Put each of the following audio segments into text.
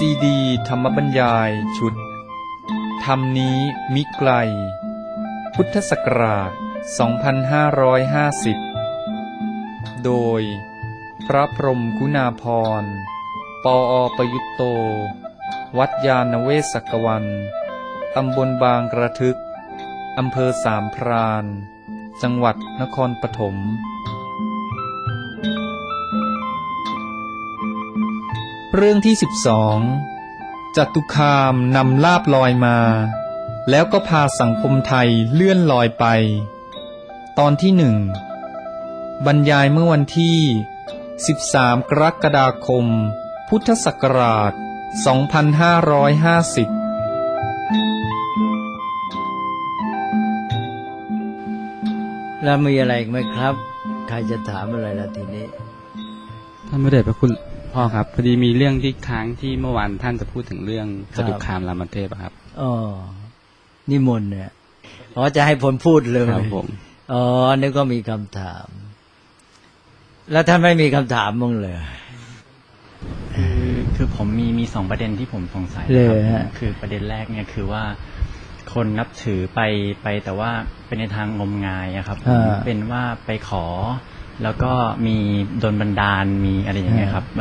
ซีดีธรรมบรรยายชุดธรรมนี้มิไกลพุทธศักราช 2550 โดยพระพรหมคุณาภรณ์ ปอ.ประยุตโต วัดยาณเวศกวัน ตำบลบางกระทึก อำเภอสามพราน จังหวัดนครปฐมเรื่องที่ 12 จตุคามนำลาภลอยมาแล้วก็พาสังคมไทยเลื่อนลอยไปตอนที่1บรรยายเมื่อวันที่13กรกฎาคมพุทธศักราช 2550 แล้วมีอะไรอีกไหมครับใครจะถามอะไรล่ะทีนี้ท่านพระเดชพระคุณพ่อครับพอดีมีเรื่องที่ค้างที่เมื่อวานท่านจะพูดถึงเรื่องจตุคามรามเทพครับอ๋อนิมนต์เนี่ยจะให้ผมพูดเลยครับผมนึกก็มีคำถามแล้วท่านไม่มีคำถามมั้งเลยคือผมมี2ประเด็นที่ผมสงสัยครับคือประเด็นแรกเนี่ยคือว่าคนนับถือไปแต่ว่าเป็นในทางงมงายครับเป็นว่าไปขอแล้วก็มีโดนบันดาลมีอะไรอย่างเงี้ยครับ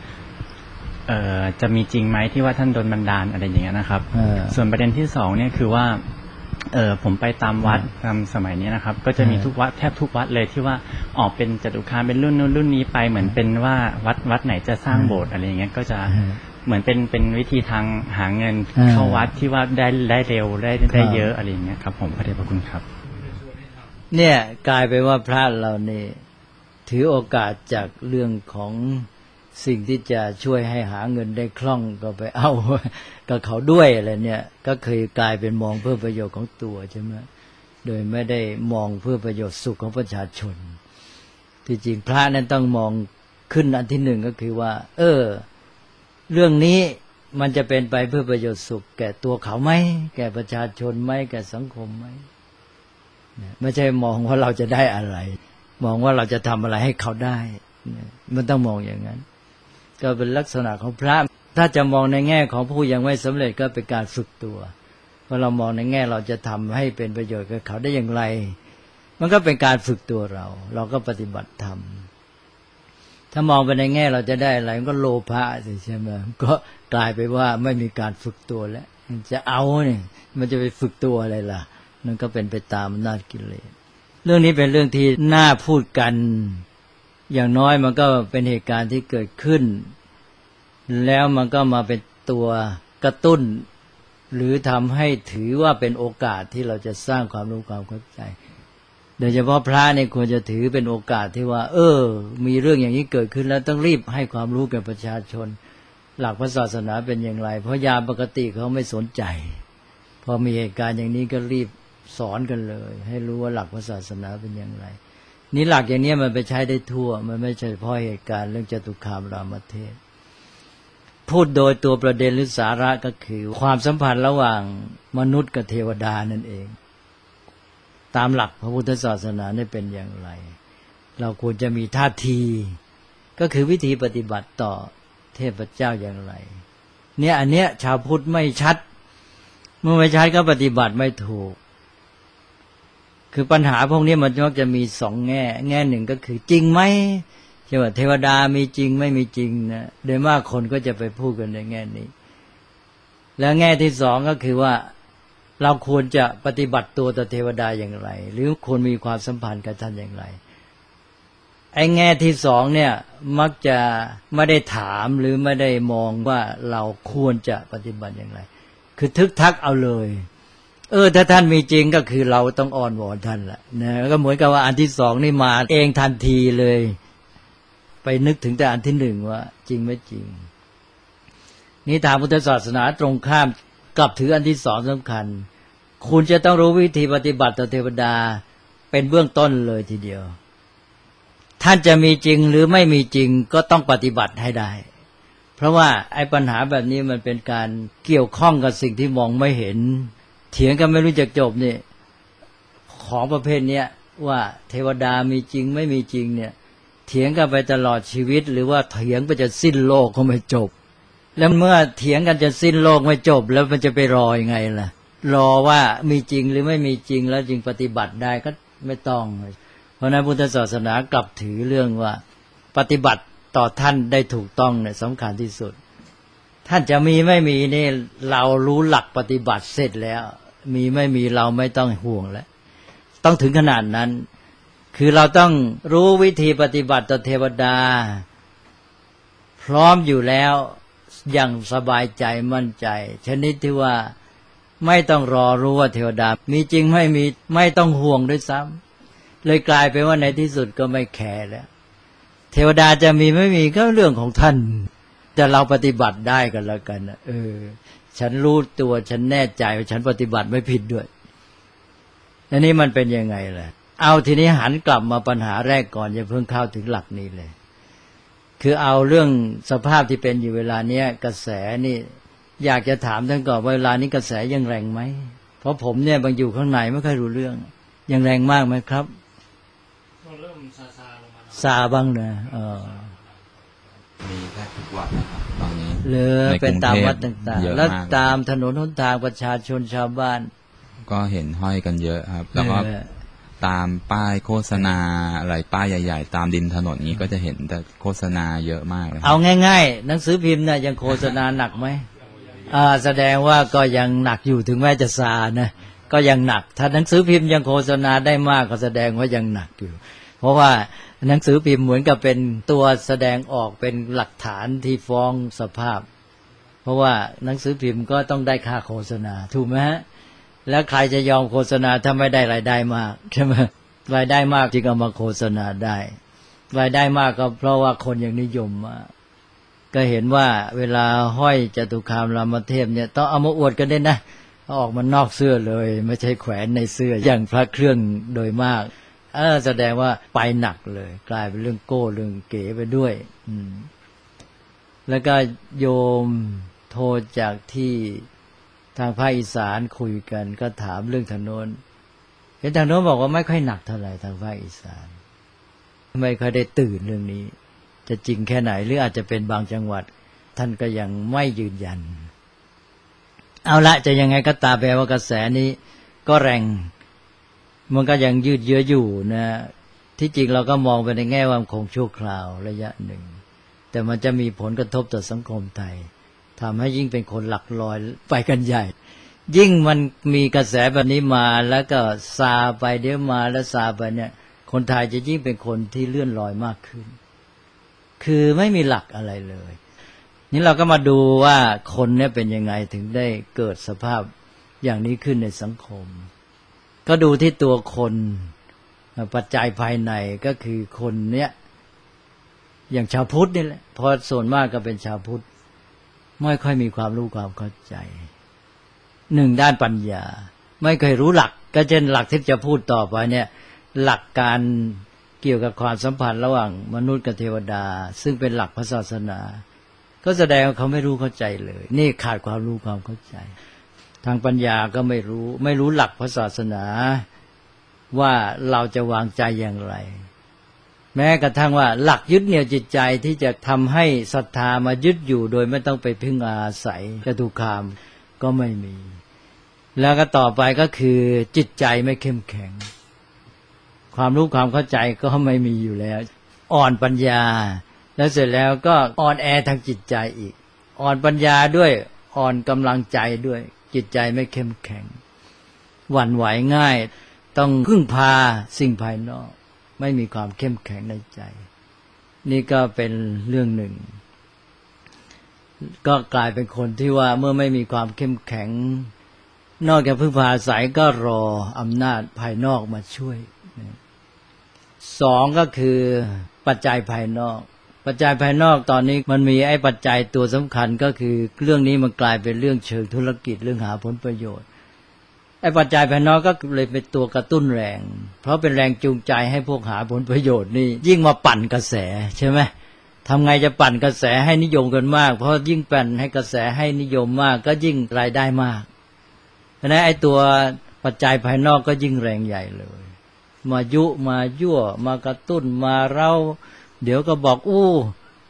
จะมีจริงไหมที่ว่าท่านโดนบันดาลอะไรอย่างเงี้ยนะครับส่วนประเด็นที่2เนี่ยคือว่าผมไปตามวัดตามสมัยนี้นะครับก็จะมีทุกวัดแทบทุกวัดเลยที่ว่าออกเป็นจตุคามเป็นรุ่นนู้นรุ่นนี้ไปเหมือนเป็นว่าวัดไหนจะสร้างโบสถ์อะไรอย่างเงี้ยก็จะเหมือนเป็นวิธีทางหาเงินเข้าวัดที่ว่าได้เร็วได้เยอะอะไรอย่างเงี้ยครับผมพระเดชพระคุณครับเนี่ยกลายไปว่าพระเราเนี่ยถือโอกาสจากเรื่องของสิ่งที่จะช่วยให้หาเงินได้คล่องก็ไปเอากับเขาด้วยอะไรเนี่ยก็เคยกลายเป็นมองเพื่อประโยชน์ของตัวใช่ไหมโดยไม่ได้มองเพื่อประโยชน์สุขของประชาชนที่จริงพระนั้นต้องมองขึ้นอันที่หนึ่งก็คือว่าเรื่องนี้มันจะเป็นไปเพื่อประโยชน์สุขแก่ตัวเขาไหมแก่ประชาชนไหมแก่สังคมไหมไม่ใช่มองว่าเราจะได้อะไรมองว่าเราจะทำอะไรให้เขาได้มันต้องมองอย่างนั้นก็เป็นลักษณะของพระถ้าจะมองในแง่ของผู้ยังไม่สำเร็จก็เป็นการฝึกตัวพอเรามองในแง่เราจะทำให้เป็นประโยชน์กับเขาได้อย่างไรมันก็เป็นการฝึกตัวเราก็ปฏิบัติธรรมถ้ามองไปในแง่เราจะได้อะไรมันก็โลภะใช่ไหมก็กลายไปว่าไม่มีการฝึกตัวแล้วจะเอาเนี่ยมันจะไปฝึกตัวอะไรล่ะนั่นก็เป็นไปตามอำนาจกิเลสเรื่องนี้เป็นเรื่องที่น่าพูดกันอย่างน้อยมันก็เป็นเหตุการณ์ที่เกิดขึ้นแล้วมันก็มาเป็นตัวกระตุ้นหรือทำให้ถือว่าเป็นโอกาสที่เราจะสร้างความรู้ความเข้าใจโดยเฉพาะพระเนี่ยควรจะถือเป็นโอกาสที่ว่ามีเรื่องอย่างนี้เกิดขึ้นแล้วต้องรีบให้ความรู้แก่ประชาชนหลักพระศาสนาเป็นอย่างไรเพราะยามปกติเขาไม่สนใจพอมีเหตุการณ์อย่างนี้ก็รีบสอนกันเลยให้รู้ว่าหลักพระศาสนาเป็นอย่างไรนี่หลักอย่างนี้มันไปใช้ได้ทั่วมันไม่ใช่เฉพาะเหตุการณ์เรื่องจตุคามรามเทพพูดโดยตัวประเด็นหรือสาระก็คือความสัมพันธ์ระหว่างมนุษย์กับเทวดานั่นเองตามหลักพระพุทธศาสนาเนี่ยเป็นอย่างไรเราควรจะมีท่าทีก็คือวิธีปฏิบัติต่อเทพเจ้าอย่างไรเนี่ยอันเนี้ยชาวพุทธไม่ชัดเมื่อไม่ชัดก็ปฏิบัติไม่ถูกคือปัญหาพวกนี้มันมักจะมี2แง่หนึ่งก็คือจริงไหมใช่ว่าเทวดามีจริงไม่มีจริงนะโดยมากคนก็จะไปพูดกันในแง่นี้แล้วแง่ที่2ก็คือว่าเราควรจะปฏิบัติตัวต่อเทวดาอย่างไรหรือควรมีความสัมพันธ์กับท่านอย่างไรไอ้แง่ที่2เนี่ยมักจะไม่ได้ถามหรือไม่ได้มองว่าเราควรจะปฏิบัติอย่างไรคือทึกทักเอาเลยถ้าท่านมีจริงก็คือเราต้องอ้อนวอนท่านแหละนะก็เหมือนกับว่าอันที่2นี่มาเองทันทีเลยไปนึกถึงแต่อันที่1ว่าจริงไม่จริงนี่ทางพุทธศาสนาตรงข้ามกลับถืออันที่2สำคัญคุณจะต้องรู้วิธีปฏิบัติต่อเทวดาเป็นเบื้องต้นเลยทีเดียวท่านจะมีจริงหรือไม่มีจริงก็ต้องปฏิบัติให้ได้เพราะว่าไอ้ปัญหาแบบนี้มันเป็นการเกี่ยวข้องกับสิ่งที่มองไม่เห็นเถียงกันไม่รู้จักจบนี่ของประเภทนี้ว่าเทวดามีจริงไม่มีจริงเนี่ยเถียงกันไปตลอดชีวิตหรือว่าเถียงไปจะสิ้นโลกก็ไม่จบแล้วเมื่อเถียงกันจนสิ้นโลกไม่จบแล้วมันจะไปรอยังไงล่ะรอว่ามีจริงหรือไม่มีจริงแล้วจึงปฏิบัติได้ก็ไม่ต้องเพราะนั้นพุทธศาสนากลับถือเรื่องว่าปฏิบัติต่อท่านได้ถูกต้องเนี่ยสำคัญที่สุดท่านจะมีไม่มีนี่เรารู้หลักปฏิบัติเสร็จแล้วมีไม่มีเราไม่ต้องห่วงแล้วต้องถึงขนาดนั้นคือเราต้องรู้วิธีปฏิบัติต่อเทวดาพร้อมอยู่แล้วอย่างสบายใจมั่นใจชนิดที่ว่าไม่ต้องรอรู้ว่าเทวดามีจริงไม่มีไม่ต้องห่วงด้วยซ้ำเลยกลายเป็นว่าในที่สุดก็ไม่แคร์แล้วเทวดาจะมีไม่มีก็เรื่องของท่านแต่เราปฏิบัติได้กันแล้วกันฉันรู้ตัวฉันแน่ใจว่าฉันปฏิบัติไม่ผิดด้วยอันนี้มันเป็นยังไงล่ะเอาทีนี้หันกลับมาปัญหาแรกก่อนอย่าเพิ่งเข้าถึงหลักนี้เลยคือเอาเรื่องสภาพที่เป็นอยู่เวลาเนี้ยกระแสนี่อยากจะถามท่านก่อนว่าเวลานี้กระแสยังแรงไหมเพราะผมเนี่ยบางอยู่ข้างในไม่ค่อยรู้เรื่องยังแรงมากไหมครับเริ่มซาลงมาซาบ้างนะมีแค่ทุกวัดนะครับตอนนี้หรือเป็นตามวัดต่างๆแล้วตามถนนหนทางประชาชนชาวบ้านก็เห็นห้อยกันเยอะครับแล้วก็ตามป้ายโฆษณาอะไรป้ายใหญ่ๆตามดินถนนนี้ก็จะเห็นแต่โฆษณาเยอะมากเลยเอาง่ายๆหนังสือพิมพ์เนี่ยยังโฆษณาหนักไหมแสดงว่าก็ยังหนักอยู่ถึงแม้จะซานะก็ยังหนักถ้าหนังสือพิมพ์ยังโฆษณาได้มากก็แสดงว่ายังหนักอยู่เพราะว่าหนังสือพิมพ์เหมือนกับเป็นตัวแสดงออกเป็นหลักฐานที่ฟ้องสภาพเพราะว่าหนังสือพิมพ์ก็ต้องได้ค่าโฆษณาถูกไหมฮะแล้วใครจะยอมโฆษณาถ้าไม่ได้รายได้มากใช่ไหมรายได้มากจึงเอามาโฆษณาได้รายได้มากก็เพราะว่าคนยังนิยมมากก็เห็นว่าเวลาห้อยจตุคามรามเทพเนี่ยต้องเอามาอวดกันด้วยนะเอาออกมานอกเสื้อเลยไม่ใช่แขวนในเสื้ออย่างพระเครื่องโดยมากแสดงว่าไปหนักเลยกลายเป็นเรื่องโก้เรื่องเก๋ไปด้วยแล้วก็โยมโทรจากที่ทางภาคอีสานคุยกันก็ถามเรื่องทางโน้นเห็นทางโน้นบอกว่าไม่ค่อยหนักเท่าไหร่ทางภาคอีสานไม่ค่อยได้ตื่นเรื่องนี้จะจริงแค่ไหนหรืออาจจะเป็นบางจังหวัดท่านก็ยังไม่ยืนยันเอาละจะยังไงก็ตามแปลว่ากระแสนี้ก็แรงมันก็ยังยืดเยื้ออยู่นะที่จริงเราก็มองไปในแง่ว่าคงชั่วคราวระยะหนึ่งแต่มันจะมีผลกระทบต่อสังคมไทยทำให้ยิ่งเป็นคนหลักลอยไปกันใหญ่ยิ่งมันมีกระแสแบบนี้มาแล้วก็ซาไปเดี๋ยวมาแล้วซาไปเนี่ยคนไทยจะยิ่งเป็นคนที่เลื่อนลอยมากขึ้นคือไม่มีหลักอะไรเลยนี่เราก็มาดูว่าคนเนี่ยเป็นยังไงถึงได้เกิดสภาพอย่างนี้ขึ้นในสังคมก็ดูที่ตัวคนปัจจัยภายในก็คือคนเนี้ยอย่างชาวพุทธนี่แหละเพราะส่วนมากก็เป็นชาวพุทธไม่ค่อยมีความรู้ความเข้าใจหนึ่งด้านปัญญาไม่เคยรู้หลักก็เช่นหลักที่จะพูดต่อไปเนี่ยหลักการเกี่ยวกับความสัมพันธ์ระหว่างมนุษย์กับเทวดาซึ่งเป็นหลักพระศาสนาก็แสดงว่าเขาไม่รู้เข้าใจเลยนี่ขาดความรู้ความเข้าใจทางปัญญาก็ไม่รู้หลักพระศาสนาว่าเราจะวางใจอย่างไรแม้กระทั่งว่าหลักยึดเหนี่ยวจิตใจที่จะทำให้ศรัทธามายึดอยู่โดยไม่ต้องไปพึ่งอาศัยจตุคามก็ไม่มีแล้วก็ต่อไปก็คือจิตใจไม่เข้มแข็งความรู้ความเข้าใจก็ไม่มีอยู่แล้วอ่อนปัญญาแล้วเสร็จแล้วก็อ่อนแอทางจิตใจอีกอ่อนปัญญาด้วยอ่อนกำลังใจด้วยจิตใจไม่เข้มแข็งหวั่นไหวง่ายต้องพึ่งพาสิ่งภายนอกไม่มีความเข้มแข็งในใจนี่ก็เป็นเรื่องหนึ่งก็กลายเป็นคนที่ว่าเมื่อไม่มีความเข้มแข็งนอกจากพึ่งพาอาศัยก็รออำนาจภายนอกมาช่วยสองก็คือปัจจัยภายนอกปัจจัยภายนอกตอนนี้มันมีไอ้ปัจจัยตัวสำคัญก็คือเรื่องนี้มันกลายเป็นเรื่องเชิงธุรกิจเรื่องหาผลประโยชน์ไอ้ปัจจัยภายนอกก็เลยเป็นตัวกระตุ้นแรงเพราะเป็นแรงจูงใจให้พวกหาผลประโยชน์นี่ยิ่งมาปั่นกระแสใช่ไหมทำไงจะปั่นกระแสให้นิยมกันมากเพราะยิ่งปั่นให้กระแสให้นิยมมากก็ยิ่งรายได้มากเพราะฉะนั้นไอ้ตัวปัจจัยภายนอกก็ยิ่งแรงใหญ่เลยมายุมายั่วมากระตุ้นมาเร้าเดี๋ยวก็บอก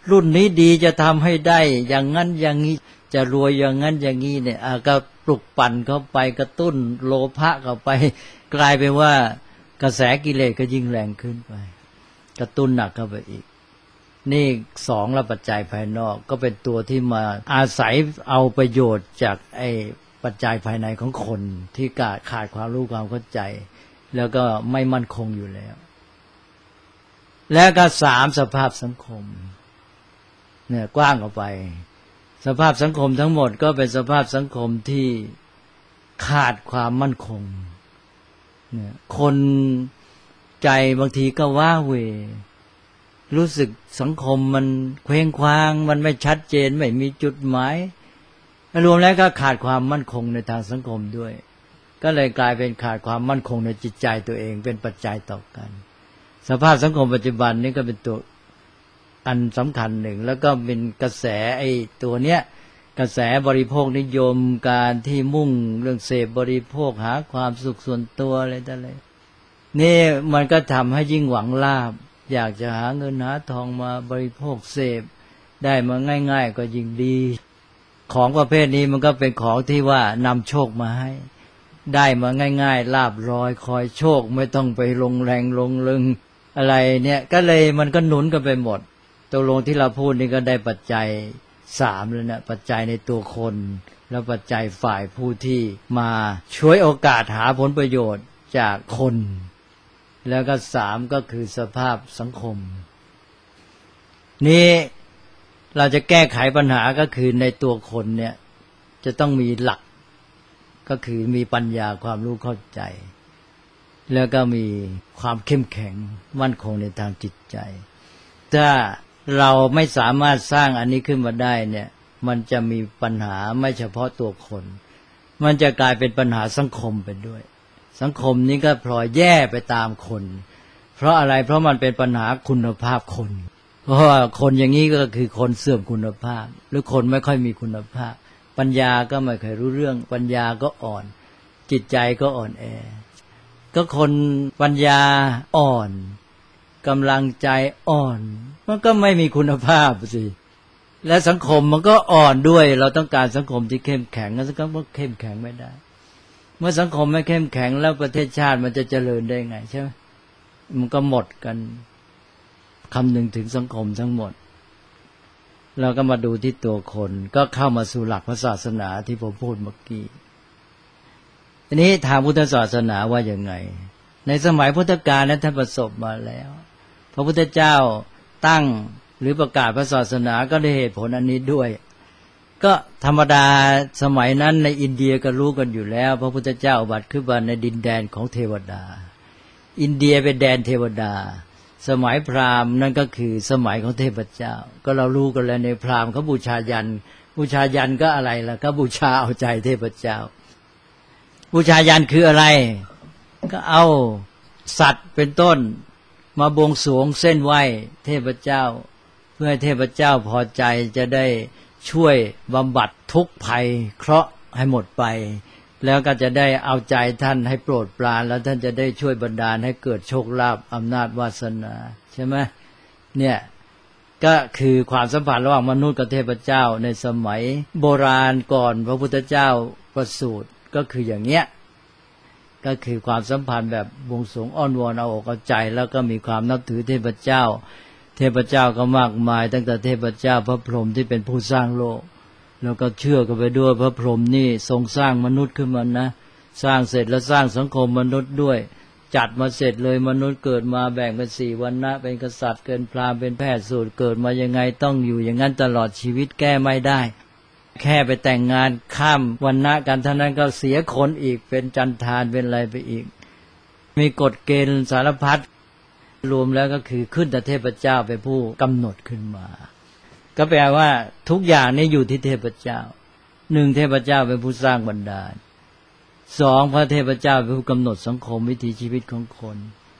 รุ่นนี้ดีจะทำให้ได้อย่างนั้นอย่างนี้จะรวยอย่างนั้นอย่างนี้เนี่ยก็ปลุกปั่นเข้าไปกระตุ้นโลภะเข้าไปกลายเป็นว่ากระแสกิเลสก็ยิ่งแรงขึ้นไปกระตุ้นหนักเข้าไปอีกนี่สองละปัจจัยภายนอกก็เป็นตัวที่มาอาศัยเอาประโยชน์จากไอ้ปัจจัยภายในของคนที่ขาดความรู้ความเข้าใจแล้วก็ไม่มั่นคงอยู่แล้วแล้วก็สามสภาพสังคมเนี่ยกว้างออกไปสภาพสังคมทั้งหมดก็เป็นสภาพสังคมที่ขาดความมั่นคงเนี่ยคนใจบางทีก็ว้าเหวรู้สึกสังคมมันเคว้งคว้างมันไม่ชัดเจนไม่มีจุดหมายรวมแล้วก็ขาดความมั่นคงในทางสังคมด้วยก็เลยกลายเป็นขาดความมั่นคงในจิตใจตัวเองเป็นปัจจัยต่อกันสภาพสังคมปัจจุบันนี้ก็เป็นตัวอันสำคัญหนึ่งแล้วก็เป็นกระแสไอ้ตัวเนี้ยกระแสบริโภคนิยมการที่มุ่งเรื่องเสพบริโภคหาความสุขส่วนตัวอะไรต่ออะไรนี่มันก็ทำให้ยิ่งหวังลาภอยากจะหาเงินหาทองมาบริโภคเสพได้มาง่ายๆก็ยิ่งดีของประเภทนี้มันก็เป็นของที่ว่านำโชคมาให้ได้มาง่ายๆลาภลอยคอยโชคไม่ต้องไปลงแรงลงลึงอะไรเนี่ยก็เลยมันก็หนุนกันไปหมดตัวลงที่เราพูดนี่ก็ได้ปัจจัยสามแล้วนะปัจจัยในตัวคนแล้วปัจจัยฝ่ายผู้ที่มาช่วยโอกาสหาผลประโยชน์จากคนแล้วก็สามก็คือสภาพสังคมนี้เราจะแก้ไขปัญหาก็คือในตัวคนเนี่ยจะต้องมีหลักก็คือมีปัญญาความรู้เข้าใจแล้วก็มีความเข้มแข็งมั่นคงในทางจิตใจถ้าเราไม่สามารถสร้างอันนี้ขึ้นมาได้เนี่ยมันจะมีปัญหาไม่เฉพาะตัวคนมันจะกลายเป็นปัญหาสังคมไปด้วยสังคมนี้ก็พลอยแย่ไปตามคนเพราะอะไรเพราะมันเป็นปัญหาคุณภาพคนเพราะว่าคนอย่างนี้ก็คือคนเสื่อมคุณภาพหรือคนไม่ค่อยมีคุณภาพปัญญาก็ไม่เคยรู้เรื่องปัญญาก็อ่อนจิตใจก็อ่อนแอก็คนปัญญาอ่อนกำลังใจอ่อนมันก็ไม่มีคุณภาพสิและสังคมมันก็อ่อนด้วยเราต้องการสังคมที่เข้มแข็งแล้วสังคมก็เข้มแข็งไม่ได้เมื่อสังคมไม่เข้มแข็งแล้วประเทศชาติมันจะเจริญได้ไงใช่ไหมมันก็หมดกันคำนึงถึงสังคมทั้งหมดเราก็มาดูที่ตัวคนก็เข้ามาสู่หลักพระศาสนาที่ผมพูดเมื่อกี้ทีนี้ทางพุทธศาสนาว่าอย่างไงในสมัยพุทธกาลนั้นท่านประสบมาแล้วพระพุทธเจ้าตั้งหรือประกาศพระศาสนาก็ได้เหตุผลอันนี้ด้วยก็ธรรมดาสมัยนั้นในอินเดียก็รู้กันอยู่แล้วพระพุทธเจ้าอุบัติขึ้นมาในดินแดนของเทวดาอินเดียเป็นแดนเทวดาสมัยพราหมณ์นั่นก็คือสมัยของเทพเจ้าก็เรารู้กันแล้วในพราหมณ์เขาบูชายันบูชายันก็อะไรล่ะก็บูชาเอาใจเทพเจ้าบูชายันคืออะไรก็เอาสัตว์เป็นต้นมาบวงสรวงเส้นไหว้เทพเจ้าเพื่อให้เทพเจ้าพอใจจะได้ช่วยบำบัดทุกข์ภัยเคราะห์ให้หมดไปแล้วก็จะได้เอาใจท่านให้โปรดปรานแล้วท่านจะได้ช่วยบันดาลให้เกิดโชคลาภอำนาจวาสนาใช่ไหมเนี่ยก็คือความสัมพันธ์ระหว่างมนุษย์กับเทพเจ้าในสมัยโบราณก่อนพระพุทธเจ้าประสูติก็คืออย่างเงี้ยก็คือความสัมพันธ์แบบบวงสรวงอ้อนวอนเอาอกเอาใจแล้วก็มีความนับถือเทพเจ้าเทพเจ้าก็มากมายตั้งแต่เทพเจ้าพระพรหมที่เป็นผู้สร้างโลกแล้วก็เชื่อกันไปด้วยพระพรหมนี่ทรงสร้างมนุษย์ขึ้นมานะสร้างเสร็จแล้วสร้างสังคมมนุษย์ด้วยจัดมาเสร็จเลยมนุษย์เกิดมาแบ่งเป็น4วรรณะเป็นกษัตริย์เป็นพราหมณ์เป็นแพทย์สูตรเกิดมายังไงต้องอยู่อย่างนั้นตลอดชีวิตแก้ไม่ได้แค่ไปแต่งงานข้ามวรรณะกันเท่านั้นก็เสียคนอีกเป็นจันทานเป็นอะไรไปอีกมีกฎเกณฑ์สารพัดรวมแล้วก็คือขึ้นแต่เทพเจ้าเป็นผู้กำหนดขึ้นมาก็แปลว่าทุกอย่างนี้อยู่ที่เทพเจ้า1เทพเจ้าเป็นผู้สร้างบันดาล2พระเทพเจ้าเป็นผู้กำหนดสังคมวิถีชีวิตของคน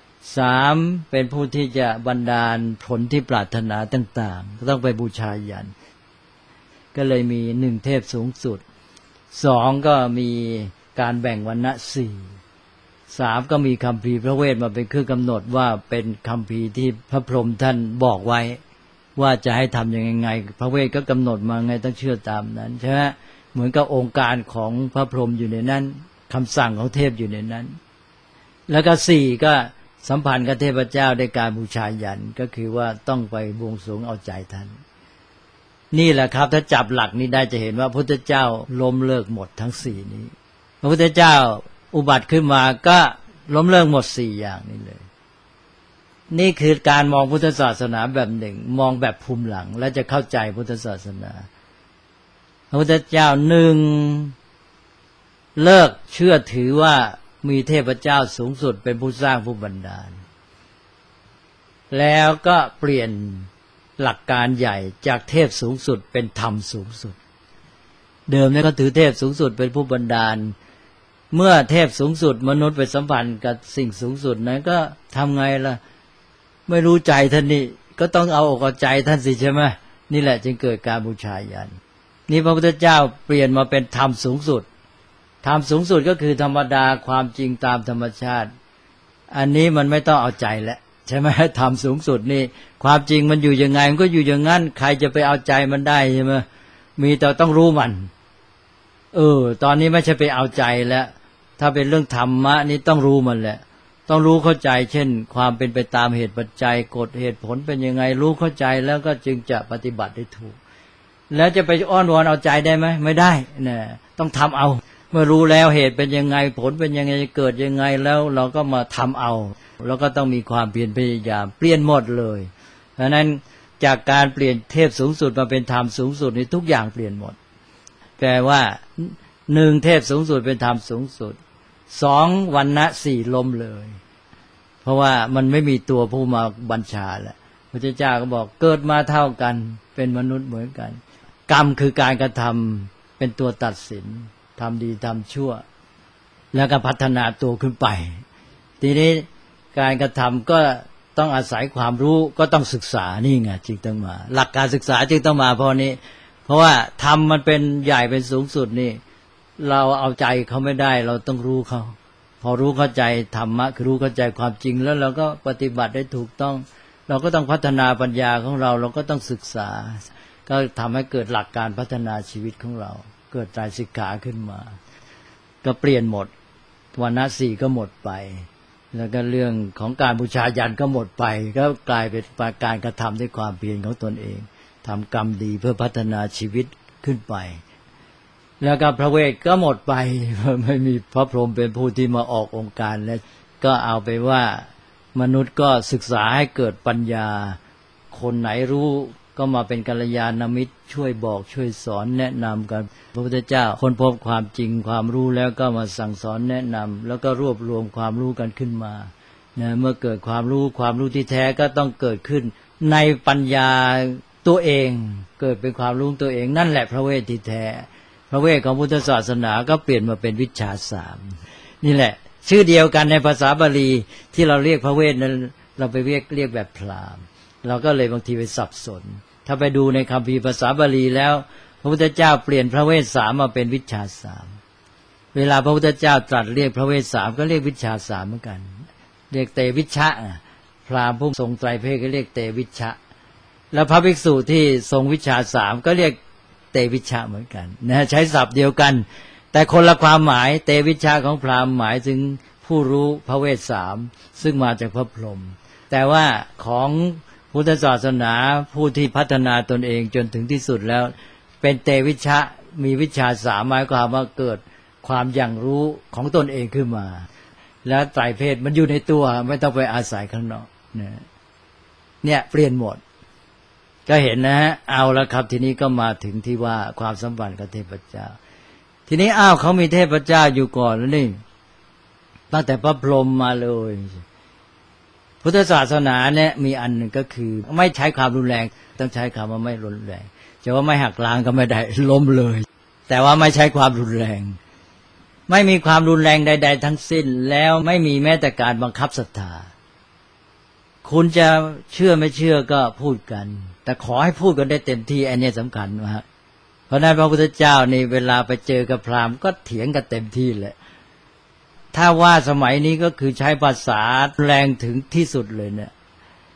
3เป็นผู้ที่จะบันดาลผลที่ปรารถนาต่างๆก็ต้องไปบูชายันก็เลยมี1เทพสูงสุด2ก็มีการแบ่งวรรณะ4 3ก็มีคัมภีร์พระเวทมาเป็นเครื่องกำหนดว่าเป็นคัมภีร์ที่พระพรหมท่านบอกไว้ว่าจะให้ทำยังไงพระเวทก็กำหนดมาไงต้องเชื่อตามนั้นใช่ไหมเหมือนกับองค์การของพระพรหมอยู่ในนั้นคำสั่งของเทพอยู่ในนั้นแล้วก็4ก็สัมพันธ์กับเทพเจ้าในการบูชายัญก็คือว่าต้องไปบวงสรวงเอาใจท่านนี่แหละครับถ้าจับหลักนี้ได้จะเห็นว่าพระพุทธเจ้าล้มเลิกหมดทั้ง4นี้พระพุทธเจ้าอุบัติขึ้นมาก็ล้มเลิกหมด4อย่างนี้เลยนี่คือการมองพุทธศาสนาแบบหนึ่งมองแบบภูมิหลังและจะเข้าใจพุทธศาสนาพระพุทธเจ้า1เลิกเชื่อถือว่ามีเทพเจ้าสูงสุดเป็นผู้สร้างผู้บันดาลแล้วก็เปลี่ยนหลักการใหญ่จากเทพสูงสุดเป็นธรรมสูงสุดเดิมเนี่ยก็ถือเทพสูงสุดเป็นผู้บันดาลเมื่อเทพสูงสุดมนุษย์ไปสัมพันธ์กับสิ่งสูงสุดนั้นก็ทำไงล่ะไม่รู้ใจท่านนี่ก็ต้องเอาอกเอาใจท่านสิใช่ไหมนี่แหละจึงเกิดการบูชายัญนี่พระพุทธเจ้าเปลี่ยนมาเป็นธรรมสูงสุดธรรมสูงสุดก็คือธรรมดาความจริงตามธรรมชาติอันนี้มันไม่ต้องเอาใจแล้วใช่ไหมธรรมสูงสุดนี่ความจริงมันอยู่ยังไงมันก็อยู่อย่างนั้นใครจะไปเอาใจมันได้ใช่ไหมมีแต่ต้องรู้มันตอนนี้ไม่ใช่ไปเอาใจแล้วถ้าเป็นเรื่องธรรมะนี่ต้องรู้มันแหละต้องรู้เข้าใจเช่นความเป็นไปตามเหตุปัจจัยกฎเหตุผลเป็นยังไงรู้เข้าใจแล้วก็จึงจะปฏิบัติได้ถูกแล้วจะไปอ้อนวอนเอาใจได้ไหมไม่ได้เนี่ยต้องทำเอาเมื่อรู้แล้วเหตุเป็นยังไงผลเป็นยังไงเกิดยังไงแล้วเราก็มาทำเอาแล้วก็ต้องมีความเพียรพยายามเปลี่ยนหมดเลยเพราะนั้นจากการเปลี่ยนเทพสูงสุดมาเป็นธรรมสูงสุดนี่ทุกอย่างเปลี่ยนหมดแปลว่า1เทพสูงสุดเป็นธรรมสูงสุด2วรรณะ4ล้มเลยเพราะว่ามันไม่มีตัวผู้มาบัญชาแล้วพระเจ้าก็บอกเกิดมาเท่ากันเป็นมนุษย์เหมือนกันกรรมคือการกระทำเป็นตัวตัดสินทำดีทำชั่วแล้วก็พัฒนาตัวขึ้นไปทีนี้การกระทำก็ต้องอาศัยความรู้ก็ต้องศึกษานี่ไงจึงต้องมาหลักการศึกษาจึงต้องมาเพราะว่าธรรมมันเป็นใหญ่เป็นสูงสุดนี่เราเอาใจเขาไม่ได้เราต้องรู้เขาพอรู้เข้าใจธรรมะคือรู้เข้าใจความจริงแล้วเราก็ปฏิบัติได้ถูกต้องเราก็ต้องพัฒนาปัญญาของเราก็ต้องศึกษาก็ทำให้เกิดหลักการพัฒนาชีวิตของเราเกิดไตรสิกขาขึ้นมาก็เปลี่ยนหมดวรรณะ4ก็หมดไปแล้วก็เรื่องของการบูชายัญก็หมดไปก็กลายเป็นการกระทำด้วยความเพียรของตนเองทำกรรมดีเพื่อพัฒนาชีวิตขึ้นไปแล้วก็พระเวทก็หมดไปไม่มีพระพรหมเป็นผู้ที่มาออกองค์การแล้วก็เอาไปว่ามนุษย์ก็ศึกษาให้เกิดปัญญาคนไหนรู้ก็มาเป็นกัลยาณมิตรช่วยบอกช่วยสอนแนะนำกันพระพุทธเจ้าค้นพบความจริงความรู้แล้วก็มาสั่งสอนแนะนำแล้วก็รวบรวมความรู้กันขึ้นมาเมื่อเกิดความรู้ที่แท้ก็ต้องเกิดขึ้นในปัญญาตัวเองเกิดเป็นความรู้ตัวเองนั่นแหละพระเวทที่แท้พระเวทของพุทธศาสนาก็เปลี่ยนมาเป็นวิชชา3นี่แหละชื่อเดียวกันในภาษาบาลีที่เราเรียกพระเวทนั้นเราไปเรียกแบบพราหมณ์เราก็เลยบางทีไปสับสนถ้าไปดูในคัมภีร์ภาษาบาลีแล้วพระพุทธเจ้าเปลี่ยนพระเวท3มาเป็นวิชชา3เวลาพระพุทธเจ้าตรัสเรียกพระเวท3ก็เรียกวิชชา3เหมือนกันเรียกเตวิชชะพราหมณ์ผู้ทรงไตรเพศก็เรียกเตวิชชะแล้วพระภิกษุที่ทรงวิชชา3ก็เรียกเตวิชชะเหมือนกันใช้ศัพท์เดียวกันแต่คนละความหมายเตวิชชะของพราหมณ์หมายถึงผู้รู้พระเวท3ซึ่งมาจากพระพรหมแต่ว่าของพุทธศาสนาผู้ที่พัฒนาตนเองจนถึงที่สุดแล้วเป็นเตวิชชะมีวิชชา3หมายความว่าเกิดความอย่างรู้ของตนเองขึ้นมาแล้วไตรเพศมันอยู่ในตัวไม่ต้องไปอาศัยข้างนอกเนี่ยเปลี่ยนหมดก็เห็นนะฮะเอาแล้วครับทีนี้ก็มาถึงที่ว่าความสัมพันธ์กับเทพเจ้าทีนี้เขามีเทพเจ้าอยู่ก่อนแล้วนี่ตั้งแต่พระพรหมมาเลยพุทธศาสนาเนี่ยมีอันหนึ่งก็คือไม่ใช้ความรุนแรงต้องใช้คำว่าไม่รุนแรงจะว่าไม่หักล้างก็ไม่ได้ล้มเลยแต่ว่าไม่ใช้ความรุนแรงไม่มีความรุนแรงใดๆทั้งสิ้นแล้วไม่มีแม้แต่การบังคับศรัทธาคุณจะเชื่อไม่เชื่อก็พูดกันแต่ขอให้พูดกันได้เต็มที่อันนี้สำคัญมากเพราะนั้นพระพุทธเจ้านี่เวลาไปเจอกับพราหมณ์ก็เถียงกันเต็มที่เลยถ้าว่าสมัยนี้ก็คือใช้ภาษาแรงถึงที่สุดเลยเนี่ย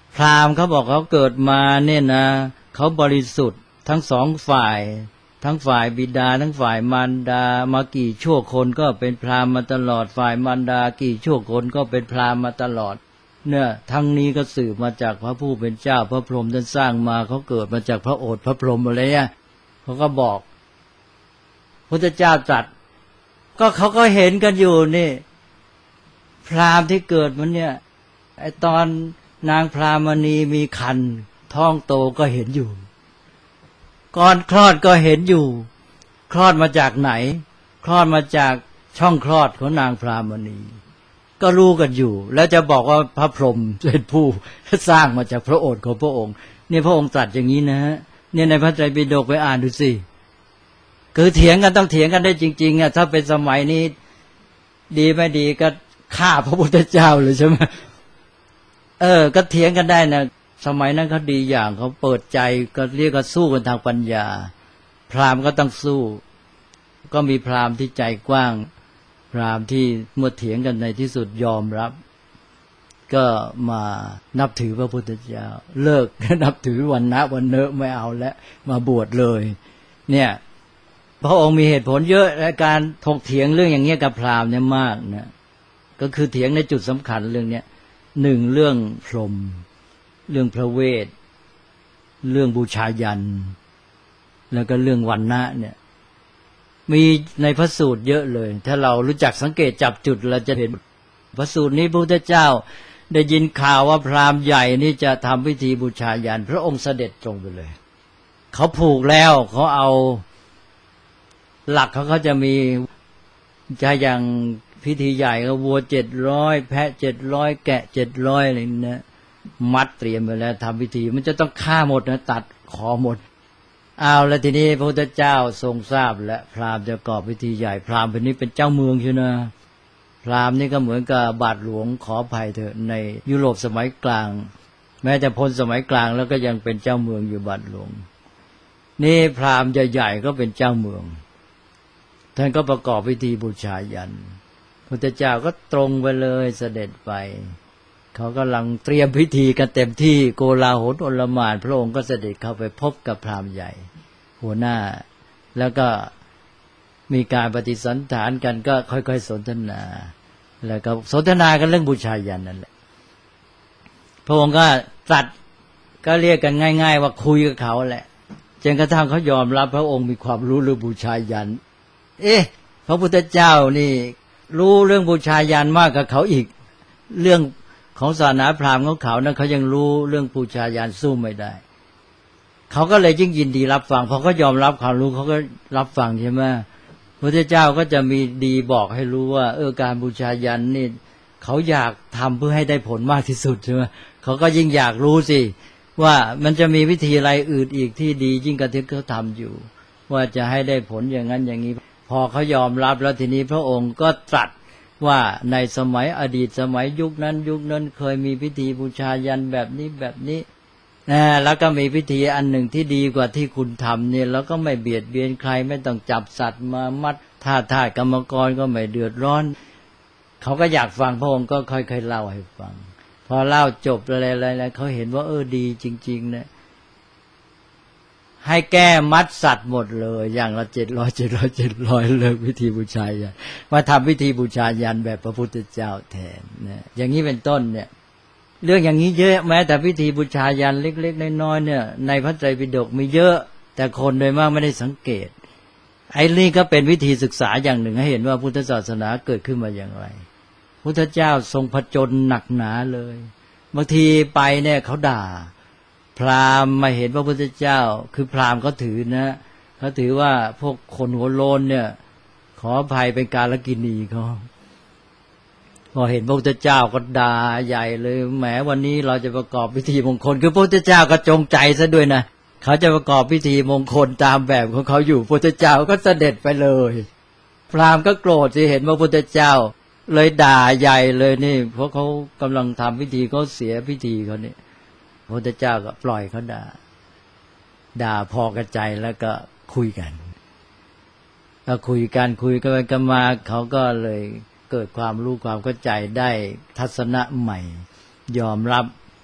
พราหมณ์เขาบอกเขาเกิดมาเนี่ยนะเขาบริสุทธิ์ทั้งสองฝ่ายทั้งฝ่ายบิดาทั้งฝ่ายมารดามากี่ชั่วคนก็เป็นพราหมณ์มาตลอดฝ่ายมารดากี่ชั่วคนก็เป็นพราหมณ์มาตลอดเนี่ยทั้งนี้ก็สืบมาจากพระผู้เป็นเจ้าพระพรหมท่านสร้างมาเขาเกิดมาจากพระโอษฐ์พระพรหมอะไรเนี่ยเขาก็บอกพุทธเจ้าตรัสก็เขาก็เห็นกันอยู่นี่พราหมณ์ที่เกิดมันเนี่ยไอตอนนางพรามณีมีครรภ์ท้องโตก็เห็นอยู่ก่อนคลอดก็เห็นอยู่คลอดมาจากไหนคลอดมาจากช่องคลอดของนางพรามณีก็รู้กันอยู่แล้วจะบอกว่าพระพรหมเป็นผู้สร้างมาจากพระโอษฐ์ของพระองค์เนี่ยพระองค์ตรัสอย่างนี้นะฮะเนี่ยในพระไตรปิฎกไปอ่านดูสิคือเถียงกันต้องเถียงกันได้จริงๆอ่ะถ้าเป็นสมัยนี้ดีไม่ดีก็ฆ่าพระพุทธเจ้าเลยใช่ไหมก็เถียงกันได้นะสมัยนั้นเขาดีอย่างเขาเปิดใจก็เรียกว่าสู้กันทางปัญญาพราหมณ์ก็ต้องสู้ก็มีพราหมณ์ที่ใจกว้างพราหมณ์ที่เมื่อเถียงกันในที่สุดยอมรับก็มานับถือพระพุทธเจ้าเลิกนับถือวันนะวันเนอะไม่เอาแล้วมาบวชเลยเนี่ยพระองค์มีเหตุผลเยอะในการถกเถียงเรื่องอย่างเงี้ยกับพราหมณ์เนี่ยมากนะก็คือเถียงในจุดสำคัญเรื่องเนี้ยหนึ่งเรื่องพรหมเรื่องพระเวทเรื่องบูชายัญแล้วก็เรื่องวรรณะเนี่ยมีในพระสูตรเยอะเลยถ้าเรารู้จักสังเกตจับจุดเราจะเห็นพระสูตรนี้พระพุทธเจ้าได้ยินข่าวว่าพราหมณ์ใหญ่นี่จะทำพิธีบูชายัญพระองค์เสด็จตรงไปเลยเขาผูกแล้วเขาเอาหลักเขาจะมีจะอย่างพิธีใหญ่ก็วัว700แพะ700แกะ700อะไรนี่นะมัดเตรียมไปแล้วทำพิธีมันจะต้องฆ่าหมดนะตัดคอหมดเอาแล้วทีนี้พระพุทธเจ้าทรงทราบและพราหมณ์จะก่อพิธีใหญ่พราหมณ์เป็นนี้เป็นเจ้าเมืองใช่นะพราหมณ์นี่ก็เหมือนกับบาทหลวงขออภัยเถอะในยุโรปสมัยกลางแม้แต่พ้นสมัยกลางแล้วก็ยังเป็นเจ้าเมืองอยู่บาทหลวงนี่พราหมณ์ใหญ่ๆก็เป็นเจ้าเมืองท่านก็ประกอบพิธีบูชายัญพุทธเจ้าก็ตรงไปเลยเสด็จไปเขากำลังเตรียมพิธีกันเต็มที่โกลาหลโอลหม่านพระองค์ก็เสด็จเข้าไปพบกับพราหมณ์ใหญ่หัวหน้าแล้วก็มีการปฏิสันถานกันก็ค่อยๆสนทนาแล้วก็สนทนากันเรื่องบูชายัญนั่นแหละพระองค์ก็ตรัสก็เรียกกันง่ายๆว่าคุยกับเขาแหละจนกระทั่งเขายอมรับพระองค์มีความรู้เรื่องบูชายัญพระพุทธเจ้านี่รู้เรื่องบูชายัญมากกว่าเขาอีกเรื่องของศาสนาพราหมณ์ของเขานั้นเขายังรู้เรื่องบูชายัญสู้ไม่ได้เขาก็เลยยิ่งยินดีรับฟังพอเขายอมรับความรู้เขาก็รับฟังใช่ไหมพระพุทธเจ้าก็จะมีดีบอกให้รู้ว่าการบูชายัญนี่เขาอยากทำเพื่อให้ได้ผลมากที่สุดใช่ไหมเขาก็ยิ่งอยากรู้สิว่ามันจะมีวิธีอะไรอื่นอีกที่ดียิ่งกว่าที่เขาทำอยู่ว่าจะให้ได้ผลอย่างนั้นอย่างนี้พอเขายอมรับแล้วทีนี้พระองค์ก็ตรัสว่าในสมัยอดีตสมัยยุคนั้นเคยมีพิธีบูชายัญแบบนี้แล้วก็มีพิธีอันหนึ่งที่ดีกว่าที่คุณทำเนี่ยแล้วก็ไม่เบียดเบียนใครไม่ต้องจับสัตว์มามัดทาสกรรมกรก็ไม่เดือดร้อนเขาก็อยากฟังพระองค์ก็ค่อยๆเล่าให้ฟังพอเล่าจบอะไรเขาเห็นว่าดีจริงๆนะให้แก้มัดสัตว์หมดเลยอย่างละ700เลิกพิธีบูชายัญมาทำพิธีบูชายัญแบบพระพุทธเจ้าแทนนะอย่างนี้เป็นต้นเนี่ยเรื่องอย่างนี้เยอะแม้แต่พิธีบูชายัญเล็กๆน้อยๆเนี่ยในพระไตรปิฎกมีเยอะแต่คนโดยมากไม่ได้สังเกตไอ้นี่ก็เป็นวิธีศึกษาอย่างหนึ่งให้เห็นว่าพุทธศาสนาเกิดขึ้นมาอย่างไรพุทธเจ้าทรงผจญหนักหนาเลยบางทีไปเนี่ยเขาด่าพราหมณ์มาเห็นพระพุทธเจ้าคือพราหมณ์เขาถือนะเขาถือว่าพวกคนหัวโลนเนี่ยขออภัยเป็นกาลกิณีเขาพอเห็นพระพุทธเจ้าก็ด่าใหญ่เลยแหมวันนี้เราจะประกอบพิธีมงคลคือพระพุทธเจ้าก็จงใจซะด้วยนะเขาจะประกอบพิธีมงคลตามแบบของเขาอยู่พระพุทธเจ้าก็เสด็จไปเลยพราหมณ์ก็โกรธที่เห็นพระพุทธเจ้าเลยด่าใหญ่เลยนี่เพราะเขากำลังทำพิธีเขาเสียพิธีเขาเนี่ยพระพุทธเจ้าก็ปล่อยเขาด่าพอกระใจแล้วก็คุยกันก็คุยกันมาเขาก็เลยเกิดความรู้ความเข้าใจได้ทัศนะใหม่ยอมรับ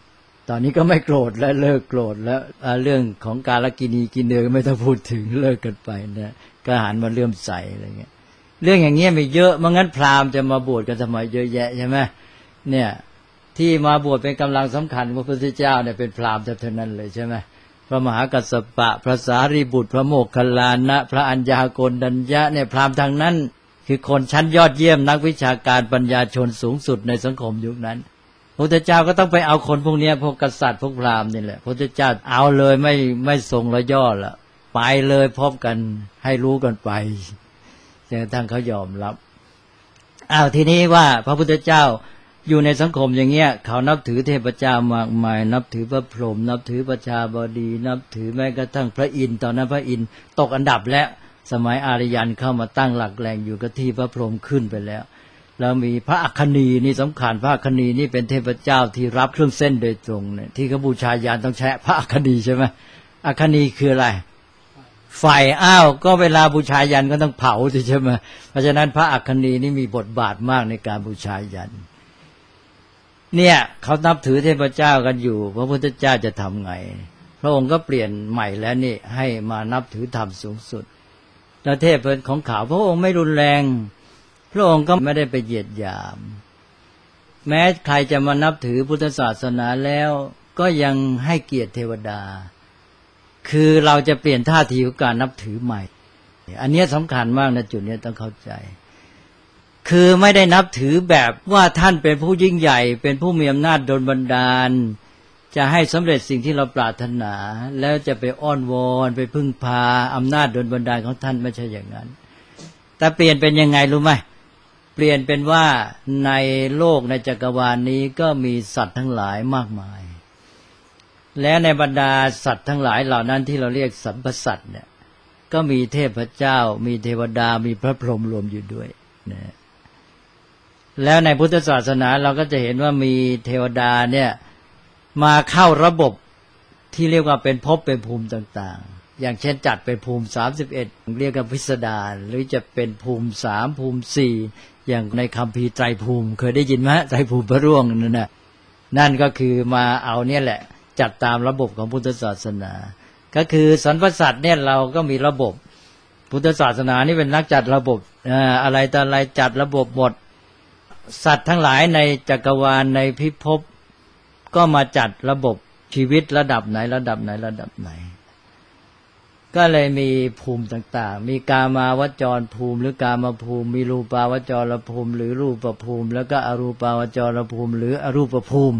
ตอนนี้ก็ไม่โกรธและเลิกโกรธแล้วเรื่องของกาลกินีกินเนื้อก็ไม่ต้องพูดถึงเลิกกันไปนะก็หันมาเลื่อมใสอะไรเงี้ยเรื่องอย่างเงี้ยมีเยอะไม่งั้นพราหมณ์จะมาบวชกันทำไมเยอะแยะใช่ไหมเนี่ยที่มาบวชเป็นกำลังสำคัญพระพุทธเจ้าเนี่ยเป็นพราหมณ์เท่านั้นเลยใช่ไหมพระมหากัสสปะพระสารีบุตรพระโมคคัลลานะพระอัญญาโกณฑัญญะเนี่ยพราหมณ์ทางนั้นคือคนชั้นยอดเยี่ยมนักวิชาการปัญญาชนสูงสุดในสังคมยุคนั้นพระพุทธเจ้าก็ต้องไปเอาคนพวกนี้พวกกษัตริย์พวกพราหมณ์นี่แหละพระพุทธเจ้าเอาเลยไม่ทรงระย่อละไปเลยพบกันให้รู้กันไปจนกระทั่งเขายอมรับทีนี้ว่าพระพุทธเจ้าอยู่ในสังคมอย่างเงี้ยเขานับถือเทพเจ้ามากมายนับถือพระพรหมนับถือประชาบดีนับถือแม้กระทั่งพระอินทร์ตอนนั้นพระอินทร์ตกอันดับแล้วสมัยอารยันเข้ามาตั้งหลักแหล่งอยู่กับที่พระพรหมขึ้นไปแล้วแล้วมีพระอัคคณีนี่สำคัญพระอัคคณีนี่เป็นเทพเจ้าที่รับเครื่องเส้นโดยตรงเนี่ยที่เขาบูชายันต้องใช้พระอัคคณีใช่ไหมอัคคณีคืออะไรไฟก็เวลาบูชายันก็ต้องเผาใช่ไหมเพราะฉะนั้นพระอัคคณีนี่มีบทบาทมากในการบูชายันเนี่ยเขานับถือเทพเจ้ากันอยู่พระพุทธเจ้าจะทำไงพระองค์ก็เปลี่ยนใหม่แล้วนี่ให้มานับถือธรรมสูงสุดแล้วเทพของเขาพระองค์ไม่รุนแรงพระองค์ก็ไม่ได้ไปเหยียดหยามแม้ใครจะมานับถือพุทธศาสนาแล้วก็ยังให้เกียรติเทวดาคือเราจะเปลี่ยนท่าทีของการนับถือใหม่อันนี้สำคัญมากนะจุดนี้ต้องเข้าใจคือไม่ได้นับถือแบบว่าท่านเป็นผู้ยิ่งใหญ่เป็นผู้มีอำนาจดลบันดาลจะให้สำเร็จสิ่งที่เราปรารถนาแล้วจะไปอ้อนวอนไปพึ่งพาอำนาจดลบันดาลของท่านไม่ใช่อย่างนั้นแต่เปลี่ยนเป็นยังไงรู้ไหมเปลี่ยนเป็นว่าในโลกในจักรวาลนี้ก็มีสัตว์ทั้งหลายมากมายและในบรรดาสัตว์ทั้งหลายเหล่านั้นที่เราเรียกสรรพสัตว์เนี่ยก็มีเทพเจ้ามีเทวดามีพระพรหมรวมอยู่ด้วยนะแล้วในพุทธศาสนาเราก็จะเห็นว่ามีเทวดาเนี่ยมาเข้าระบบที่เรียกว่าเป็นภพเป็นภูมิต่างๆอย่างเช่นจัดเป็นภูมิ31เรียกว่าพิสดารหรือจะเป็นภูมิ3ภูมิ4อย่างในคัมภีร์ไตรภูมิเคยได้ยินไหมไตรภูมิพระร่วงนั่นก็คือมาเอาเนี่ยแหละจัดตามระบบของพุทธศาสนาก็คือสรรพสัตว์เนี่ยเราก็มีระบบพุทธศาสนานี่เป็นนักจัดระบบอะไรต่ออะไรจัดระบบหมดสัตว์ทั้งหลายในจักรวาลในพิภพก็มาจัดระบบชีวิตระดับไหนระดับไหนระดับไหนก็เลยมีภูมิต่างๆมีกามาวจรภูมิหรือกามภูมิมีรูปาวจรภูมิหรือรูปภูมิแล้วก็อรูปาวจรภูมิหรืออรูปภูมิ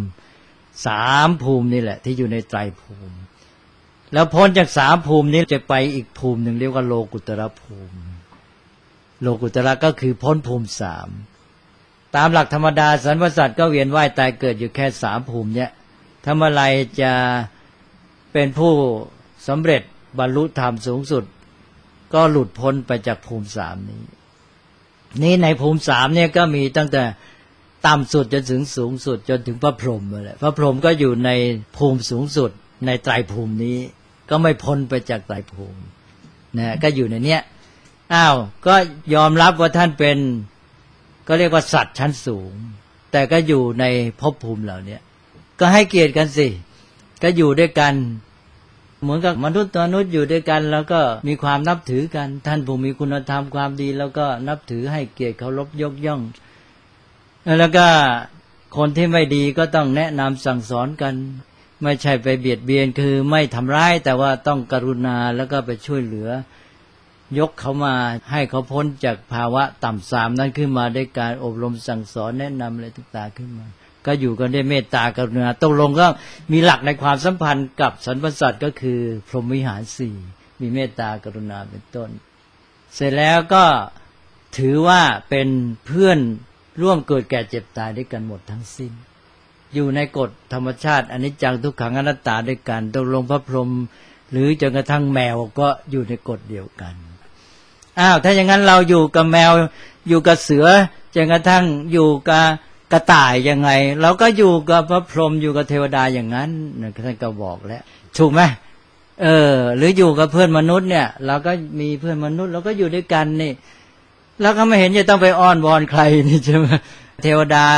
3ภูมินี่แหละที่อยู่ในไตรภูมิแล้วพ้นจาก3ภูมินี้จะไปอีกภูมิหนึ่งเรียกว่าโลกุตระภูมิโลกุตระก็คือพ้นภูมิ3ตามหลักธรรมดาสรรพสัตว์ก็เวียนว่ายตายเกิดอยู่แค่3ภูมิเนี้ยถ้าเมื่อไรจะเป็นผู้สำเร็จบรรลุธรรมสูงสุดก็หลุดพ้นไปจากภูมิ3นี้ในภูมิ3เนี่ยก็มีตั้งแต่ต่ำสุดจนถึงสูงสุดจนถึงพระพรหมเลยพระพรหมก็อยู่ในภูมิสูงสุดในไตรภูมินี้ก็ไม่พ้นไปจากไตรภูมินะก็อยู่ในเนี้ยก็ยอมรับว่าท่านเป็นก็เรียกว่าสัตว์ชั้นสูงแต่ก็อยู่ในภพภูมิเหล่านี้ก็ให้เกียรติกันสิก็อยู่ด้วยกันเหมือนกับมนุษย์อยู่ด้วยกันแล้วก็มีความนับถือกันท่านผู้มีคุณธรรมความดีแล้วก็นับถือให้เกียรติเคารพยกย่องแล้วก็คนที่ไม่ดีก็ต้องแนะนำสั่งสอนกันไม่ใช่ไปเบียดเบียนคือไม่ทำร้ายแต่ว่าต้องกรุณาแล้วก็ไปช่วยเหลือยกเขามาให้เขาพ้นจากภาวะต่ำทรามนั้นขึ้นมาด้วยการอบรมสั่งสอนแนะนำอะไรต่างๆขึ้นมาก็อยู่กันด้วยเมตตากรุณาตกลงก็มีหลักในความสัมพันธ์กับสรรพสัตว์ก็คือพรหมวิหาร4มีเมตตากรุณาเป็นต้นเสร็จแล้วก็ถือว่าเป็นเพื่อนร่วมเกิดแก่เจ็บตายด้วยกันหมดทั้งสิ้นอยู่ในกฎธรรมชาติอนิจจังทุกขังอนัตตาด้วยกันตกลงพระพรหมหรือจนกระทั่งแมวก็อยู่ในกฎเดียวกันถ้าอย่างนั้นเราอยู่กับแมวอยู่กับเสือจนกระทั่งอยู่กับกระต่ายยังไงเราก็อยู่กับพระพรหมอยู่กับเทวดาอย่างนั้นท่านก็บอกแล้วถูกไหมหรืออยู่กับเพื่อนมนุษย์เนี่ยเราก็มีเพื่อนมนุษย์เราก็อยู่ด้วยกันนี่แล้วก็ไม่เห็นจะต้องไปอ้อนวอนใครนี่ใช่ไหมเทวดา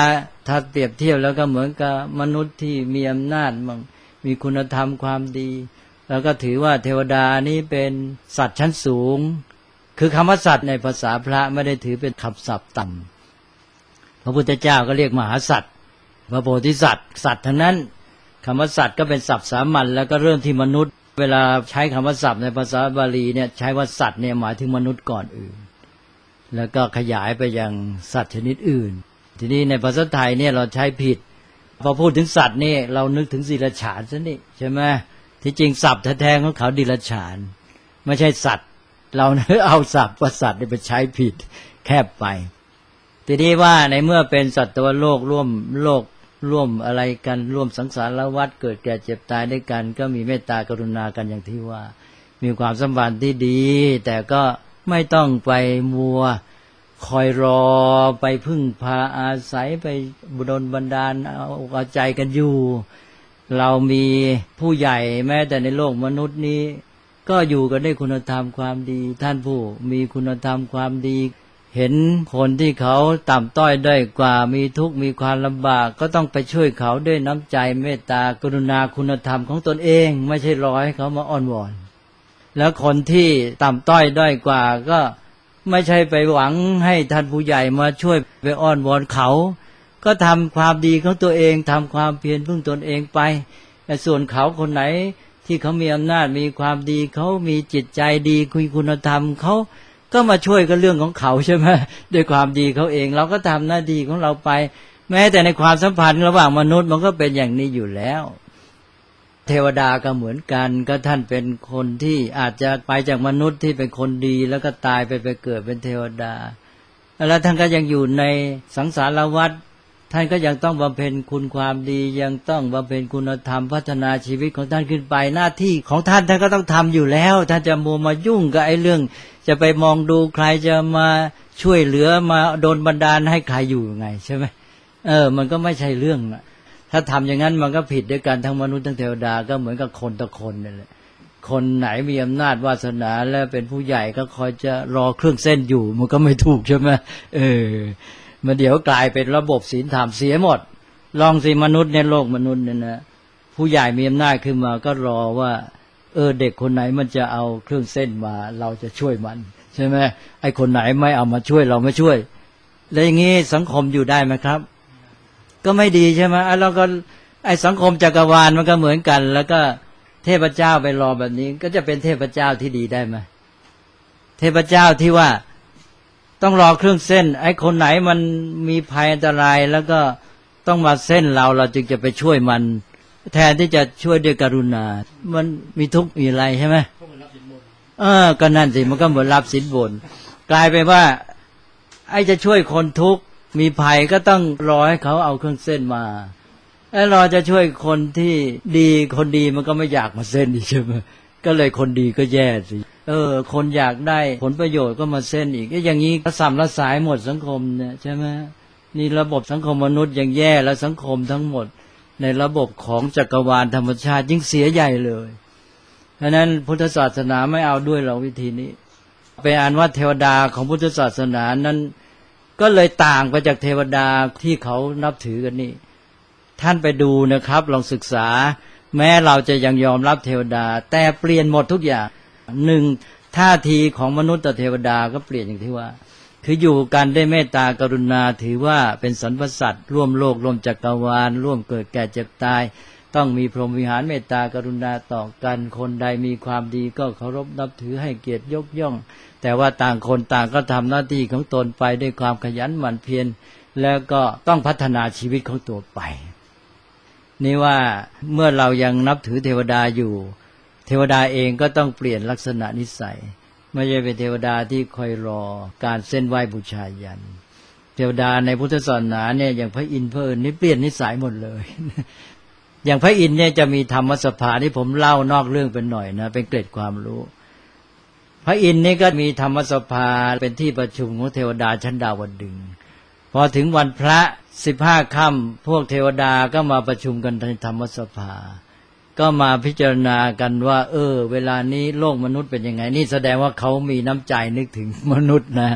ถ้าเปรียบเทียบแล้วก็เหมือนกับมนุษย์ที่มีอำนาจมั่งมีคุณธรรมความดีแล้วก็ถือว่าเทวดานี้เป็นสัตว์ชั้นสูงคือคำว่าสัตว์ในภาษาพระไม่ได้ถือเป็นคำศัพท์ต่ำพระพุทธเจ้าก็เรียกมหาสัตว์พระโพธิสัตว์สัตว์ทั้งนั้นคำว่าสัตว์ก็เป็นศัพท์สามัญแล้วก็เริ่มที่มนุษย์เวลาใช้คำว่าศัพท์ในภาษาบาลีเนี่ยใช้ว่าสัตว์เนี่ยหมายถึงมนุษย์ก่อนอื่นแล้วก็ขยายไปยังสัตว์ชนิดอื่นทีนี้ในภาษาไทยเนี่ยเราใช้ผิดพอพูดถึงสัตว์นี่เรานึกถึงดิรัจฉานซะนี่ใช่ไหมที่จริงศัพท์แท้ๆของเขาดิรัจฉานไม่ใช่สัตว์เราเอาศัพท์ว่าสัตว์ไปใช้ผิดแคบไปทีนี้ว่าในเมื่อเป็นสัตวโลกร่วมอะไรกันร่วมสังสารวัฏเกิดแก่เจ็บตายด้วยกันก็มีเมตตากรุณากันอย่างที่ว่ามีความสัมพันธ์ที่ดีแต่ก็ไม่ต้องไปมัวคอยรอไปพึ่งพาอาศัยไปบุดลบันดาลเอาใจกันอยู่เรามีผู้ใหญ่แม้แต่ในโลกมนุษย์นี้ก็อยู่กันด้วยคุณธรรมความดีท่านผู้มีคุณธรรมความดีเห็นคนที่เขาต่ำต้อยด้อยกว่ามีทุกข์มีความลำบากก็ต้องไปช่วยเขาด้วยน้ำใจเมตตากรุณาคุณธรรมของตนเองไม่ใช่รอให้เขามาอ้อนวอนแล้วคนที่ต่ำต้อยด้อยกว่าก็ไม่ใช่ไปหวังให้ท่านผู้ใหญ่มาช่วยไปอ้อนวอนเขาก็ทำความดีของตัวเองทำความเพียรพึ่งตนเองไปแต่ส่วนเขาคนไหนที่เขามีอำนาจมีความดีเขามีจิตใจดีคุยคุณธรรมเขาก็มาช่วยกันเรื่องของเขาใช่ไหมด้วยความดีเขาเองเราก็ทำหน้าที่ของเราไปแม้แต่ในความสัมพันธ์ระหว่างมนุษย์มันก็เป็นอย่างนี้อยู่แล้วเทวดาก็เหมือนกันก็ท่านเป็นคนที่อาจจะไปจากมนุษย์ที่เป็นคนดีแล้วก็ตายไปเกิดเป็นเทวดาแล้วท่านก็ยังอยู่ในสังสารวัฏท่านก็ยังต้องบำเพ็ญคุณความดียังต้องบำเพ็ญคุณธรรมพัฒนาชีวิตของท่านขึ้นไปหน้าที่ของท่านท่านก็ต้องทำอยู่แล้วท่านจะมัวมายุ่งกับไอ้เรื่องจะไปมองดูใครจะมาช่วยเหลือมาโดนบันดาลให้ใครอยู่ยังไงใช่ไหมมันก็ไม่ใช่เรื่องนะถ้าทำอย่างนั้นมันก็ผิดด้วยกันทั้งมนุษย์ทั้งเทวดาก็เหมือนกับคนต่อคนนั่นแหละคนไหนมีอำนาจวาสนาและเป็นผู้ใหญ่ก็คอยจะรอเครื่องเส้นอยู่มันก็ไม่ถูกใช่ไหมมันเดี๋ยวกลายเป็นระบบศีลธรรมเสียหมดลองสิมนุษย์ในโลกมนุษย์เนี่ยนะผู้ใหญ่มีอำนาจขึ้นมาก็รอว่าเด็กคนไหนมันจะเอาเครื่องเส้นมาเราจะช่วยมันใช่ไหมไอ้คนไหนไม่เอามาช่วยเราไม่ช่วยแล้วอย่างนี้สังคมอยู่ได้ไหมครับก็ไม่ดีใช่ไหมแล้วก็ไอ้สังคมจักรวาลมันก็เหมือนกันแล้วก็เทพเจ้าไปรอแบบนี้ก็จะเป็นเทพเจ้าที่ดีได้ไหมเทพเจ้าที่ว่าต้องรอเครื่องเส้นไอ้คนไหนมันมีภัยอันตรายแล้วก็ต้องมาเส้นเราจึงจะไปช่วยมันแทนที่จะช่วยด้วยกรุณามันมีทุกข์มีอะไรใช่ไหมก็นั่นสิมันก็เหมือนรับสินบนกลายไปว่าไอ้จะช่วยคนทุกข์มีภัยก็ต้องรอให้เขาเอาเครื่องเส้นมาแล้วรอจะช่วยคนที่ดีคนดีมันก็ไม่อยากมาเส้นอีกใช่ไหมก็เลยคนดีก็แย่สิคนอยากได้ผลประโยชน์ก็มาเส้นอีกอย่างนี้ก็สัมละสายหมดสังคมเนี่ยใช่ไหมนี่ระบบสังคมมนุษย์ยังแย่แล้วสังคมทั้งหมดในระบบของจักรวาลธรรมชาติยิ่งเสียใหญ่เลยเพราะนั้นพุทธศาสนาไม่เอาด้วยเราวิธีนี้เป็นอันว่าเทวดาของพุทธศาสนานั้นก็เลยต่างไปจากเทวดาที่เขานับถือกันนี่ท่านไปดูนะครับลองศึกษาแม้เราจะยังยอมรับเทวดาแต่เปลี่ยนหมดทุกอย่างหนึ่งท่าทีของมนุษย์ต่อเทวดาก็เปลี่ยนอย่างที่ว่าคืออยู่กันได้เมตตากรุณาถือว่าเป็นสรรพสัตว์ร่วมโลกร่วมจักรวาลร่วมเกิดแก่เจ็บตายต้องมีพรหมวิหารเมตตากรุณาต่อกันคนใดมีความดีก็เคารพนับถือให้เกียรติยกย่องแต่ว่าต่างคนต่างก็ทำหน้าที่ของตนไปด้วยความขยันหมั่นเพียรแล้วก็ต้องพัฒนาชีวิตของตัวไปนี่ว่าเมื่อเรายังนับถือเทวดาอยู่เทวดาเองก็ต้องเปลี่ยนลักษณะนิสัยไม่ใช่เป็นเทวดาที่คอยรอการเส้นไหว้บูชายันเทวดาในพุทธศาสนาเนี่ยอย่างพระอินทร์พระเอิญนี่เปลี่ยนนิสัยหมดเลยอย่างพระอินทร์เนี่ยจะมีธรรมสภาที่ผมเล่านอกเรื่องเป็นหน่อยนะเป็นเกร็ดความรู้พระอินทร์นี่ก็มีธรรมสภาเป็นที่ประชุมของเทวดาชั้นดาวดึงส์พอถึงวันพระ15 ค่ำพวกเทวดาก็มาประชุมกันในธรรมสภาก็มาพิจารณากันว่าเวลานี้โลกมนุษย์เป็นยังไงนี่แสดงว่าเขามีน้ำใจนึกถึงมนุษย์นะ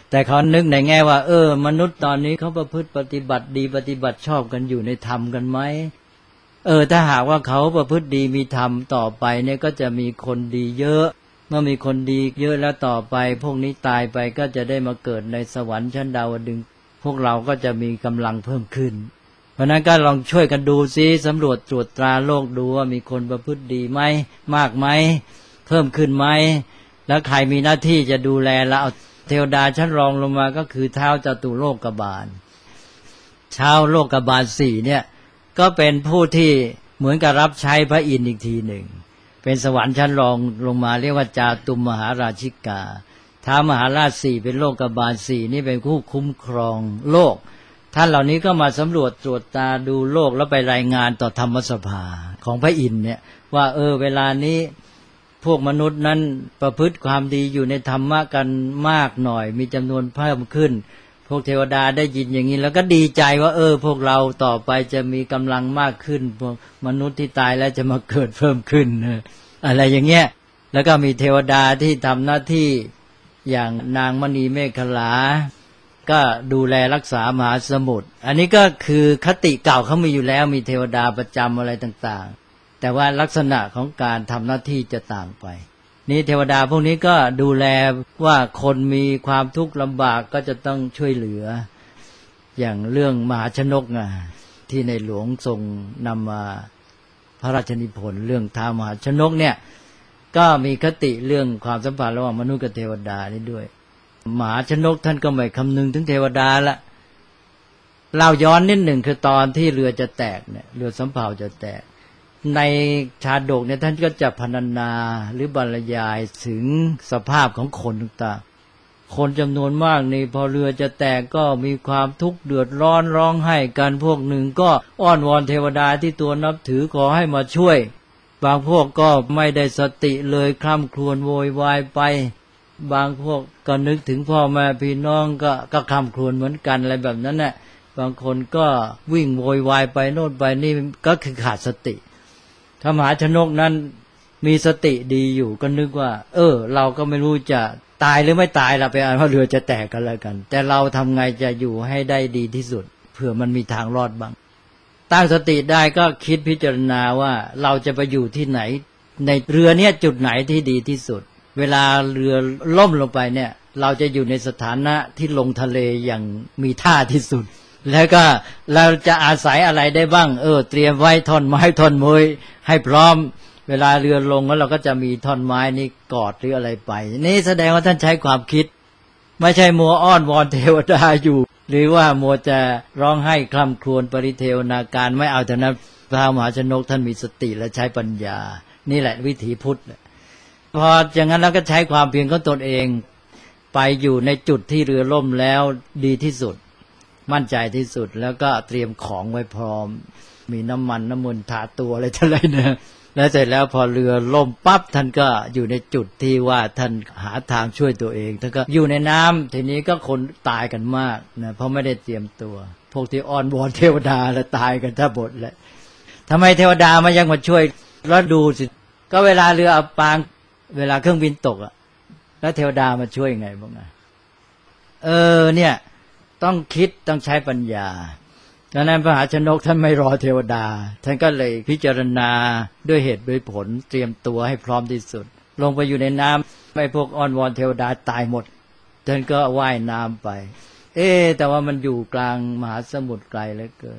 แต่เขานึกในแง่ว่ามนุษย์ตอนนี้เขาประพฤติปฏิบัติดีปฏิบัติชอบกันอยู่ในธรรมกันไหมถ้าหากว่าเขาประพฤติดีมีธรรมต่อไปเนี่ยก็จะมีคนดีเยอะเมื่อมีคนดีเยอะแล้วต่อไปพวกนี้ตายไปก็จะได้มาเกิดในสวรรค์ชั้นดาวดึงส์พวกเราก็จะมีกำลังเพิ่มขึ้นเพราะนั้นก็ลองช่วยกันดูซิสำรวจตรวจตราโลกดูว่ามีคนประพฤติดีไหมมากไหมเพิ่มขึ้นไหมแล้วใครมีหน้าที่จะดูแลแล้วเอาเทวดาชั้นรองลงมาก็คือท้าวจตุโลกบาลชาวโลกบาล4เนี่ยก็เป็นผู้ที่เหมือนกับรับใช้พระอินทร์อีกทีหนึ่งเป็นสวรรค์ชั้นรองลงมาเรียกว่าจาตุมมหาราชิกาท้าวมหาราช4เป็นโลกบาล4นี่เป็นผู้คุ้มครองโลกท่านเหล่านี้ก็มาสำรวจตรวจตาดูโลกแล้วไปรายงานต่อธรรมสภาของพระอินทร์เนี่ยว่าเวลานี้พวกมนุษย์นั้นประพฤติความดีอยู่ในธรรมะกันมากหน่อยมีจำนวนเพิ่มขึ้นพวกเทวดาได้ยินอย่างนี้แล้วก็ดีใจว่าพวกเราต่อไปจะมีกำลังมากขึ้นพวกมนุษย์ที่ตายแล้วจะมาเกิดเพิ่มขึ้นอะไรอย่างเงี้ยแล้วก็มีเทวดาที่ทำหน้าที่อย่างนางมณีเมขลาก็ดูแลรักษามหาสมุทรอันนี้ก็คือคติเก่าเขามีอยู่แล้วมีเทวดาประจำอะไรต่างๆแต่ว่าลักษณะของการทำหน้าที่จะต่างไปนี่เทวดาพวกนี้ก็ดูแลว่าคนมีความทุกข์ลำบากก็จะต้องช่วยเหลืออย่างเรื่องมหาชนกที่ในหลวงทรงนำมาพระราชนิพนธ์เรื่องท้าวมหาชนกเนี่ยก็มีคติเรื่องความสัมพันธ์ระหว่างมนุษย์กับเทวดานี่ด้วยมหาชนกท่านก็ไม่คำนึงถึงเทวดาละเล่าย้อนนิดหนึ่งคือตอนที่เรือจะแตกเนี่ยเรือสำเภาจะแตกในชาดกเนี่ยท่านก็จะพรรณนาหรือบรรยายถึงสภาพของคนต่างๆคนจำนวนมากนี่พอเรือจะแตกก็มีความทุกข์เดือดร้อนร้องไห้กันพวกหนึ่งก็อ้อนวอนเทวดาที่ตัวนับถือขอให้มาช่วยบางพวกก็ไม่ได้สติเลยคร่ำครวญโวยวายไปบางพวกก็นึกถึงพ่อแม่พี่น้องก็คร่ำครวญเหมือนกันอะไรแบบนั้นน่ะบางคนก็วิ่งโวยวายไปโน่นไปนี่ก็คือขาดสติถ้ามหาชนกนั้นมีสติดีอยู่ก็นึกว่าเราก็ไม่รู้จะตายหรือไม่ตายเราไปอ่านว่าเรือจะแตกกันแล้วกันแต่เราทำไงจะอยู่ให้ได้ดีที่สุดเผื่อมันมีทางรอดบ้างตั้งสติได้ก็คิดพิจารณาว่าเราจะไปอยู่ที่ไหนในเรือเนี่ยจุดไหนที่ดีที่สุดเวลาเรือล่มลงไปเนี่ยเราจะอยู่ในสถานะที่ลงทะเลอย่างมีท่าที่สุดแล้วก็เราจะอาศัยอะไรได้บ้างเตรียมไว้ท่อนไม้ท่อนมวยให้พร้อมเวลาเรือลงแล้วเราก็จะมีท่อนไม้นี่กอดหรืออะไรไปนี่แสดงว่าท่านใช้ความคิดไม่ใช่มัวอ้อนวอนเทวดาอยู่หรือว่ามัวจะร้องไห้คร่ำครวญปริเทวนาการไม่เอาเท่านั้นพระมหาชนกท่านมีสติและใช้ปัญญานี่แหละวิถีพุทธพออย่างนั้นเราก็ใช้ความเพียรของตนเองไปอยู่ในจุดที่เรือล่มแล้วดีที่สุดมั่นใจที่สุดแล้วก็เตรียมของไว้พร้อมมีน้ำมันทาตัวอะไรทั้งหลายเนี่ยแล้วเสร็จแล้วพอเรือล่มปั๊บท่านก็อยู่ในจุดที่ว่าท่านหาทางช่วยตัวเองท่านก็อยู่ในน้ำทีนี้ก็คนตายกันมากนะเพราะไม่ได้เตรียมตัวพวกที่อ้อนวอนเทวดาแล้วตายกันทั้งหมดแหละทำไมเทวดามายังมาช่วยแล้วดูสิก็เวลาเรืออับปางเวลาเครื่องบินตกแล้วเทวดามาช่วยยังไงบ้างเนี่ยต้องคิดต้องใช้ปัญญาดังนั้นพระมหาชนกท่านไม่รอเทวดาท่านก็เลยพิจารณาด้วยเหตุด้วยผลเตรียมตัวให้พร้อมที่สุดลงไปอยู่ในน้ำไม่พวกอ้อนวอนเทวดาตายหมดท่านก็ว่ายน้ำไปแต่ว่ามันอยู่กลางมหาสมุทรไกลเหลือเกิน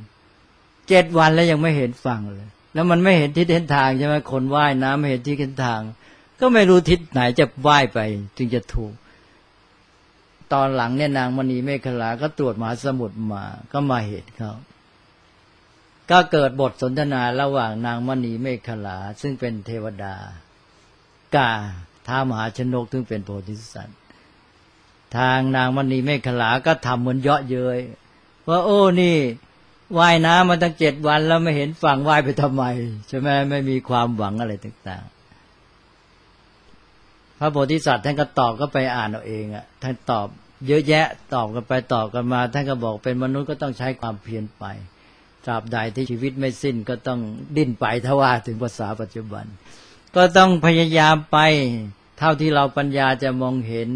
7 วันแล้วยังไม่เห็นฝั่งเลยแล้วมันไม่เห็นทิศเห็นทางใช่ไหมคนว่ายน้ำไม่เห็นทิศเห็นทางก็ไม่รู้ทิศไหนจะว่ายไปจึงจะถูกตอนหลังเนี่ยนางมณีเมขลาก็ตรวจมหาสมุทรมาก็มาเห็นเขาก็เกิดบทสนทนาระหว่างนางมณีเมขลาซึ่งเป็นเทวดากาท้าวมหาชนกซึ่งเป็นโพธิสัตว์ทางนางมณีเมขลาก็ทำเหมือนเยาะเย้ยว่านี่ว่ายน้ำมาตั้ง7 วันแล้วไม่เห็นฝั่งว่ายไปทำไมใช่ไหมไม่มีความหวังอะไรต่างๆพระโพธิสัตว์ท่านก็ตอบก็ไปอ่านเอาเองท่านตอบเยอะแยะตอบกันไปตอบกันมาท่านก็บอกเป็นมนุษย์ก็ต้องใช้ความเพียรไปตราบใดที่ชีวิตไม่สิ้นก็ต้องดิ้นไปถ้าว่าถึงภาษาปัจจุบันก็ต้องพยายามไปเท่าที่เราปัญญาจะมองเห็น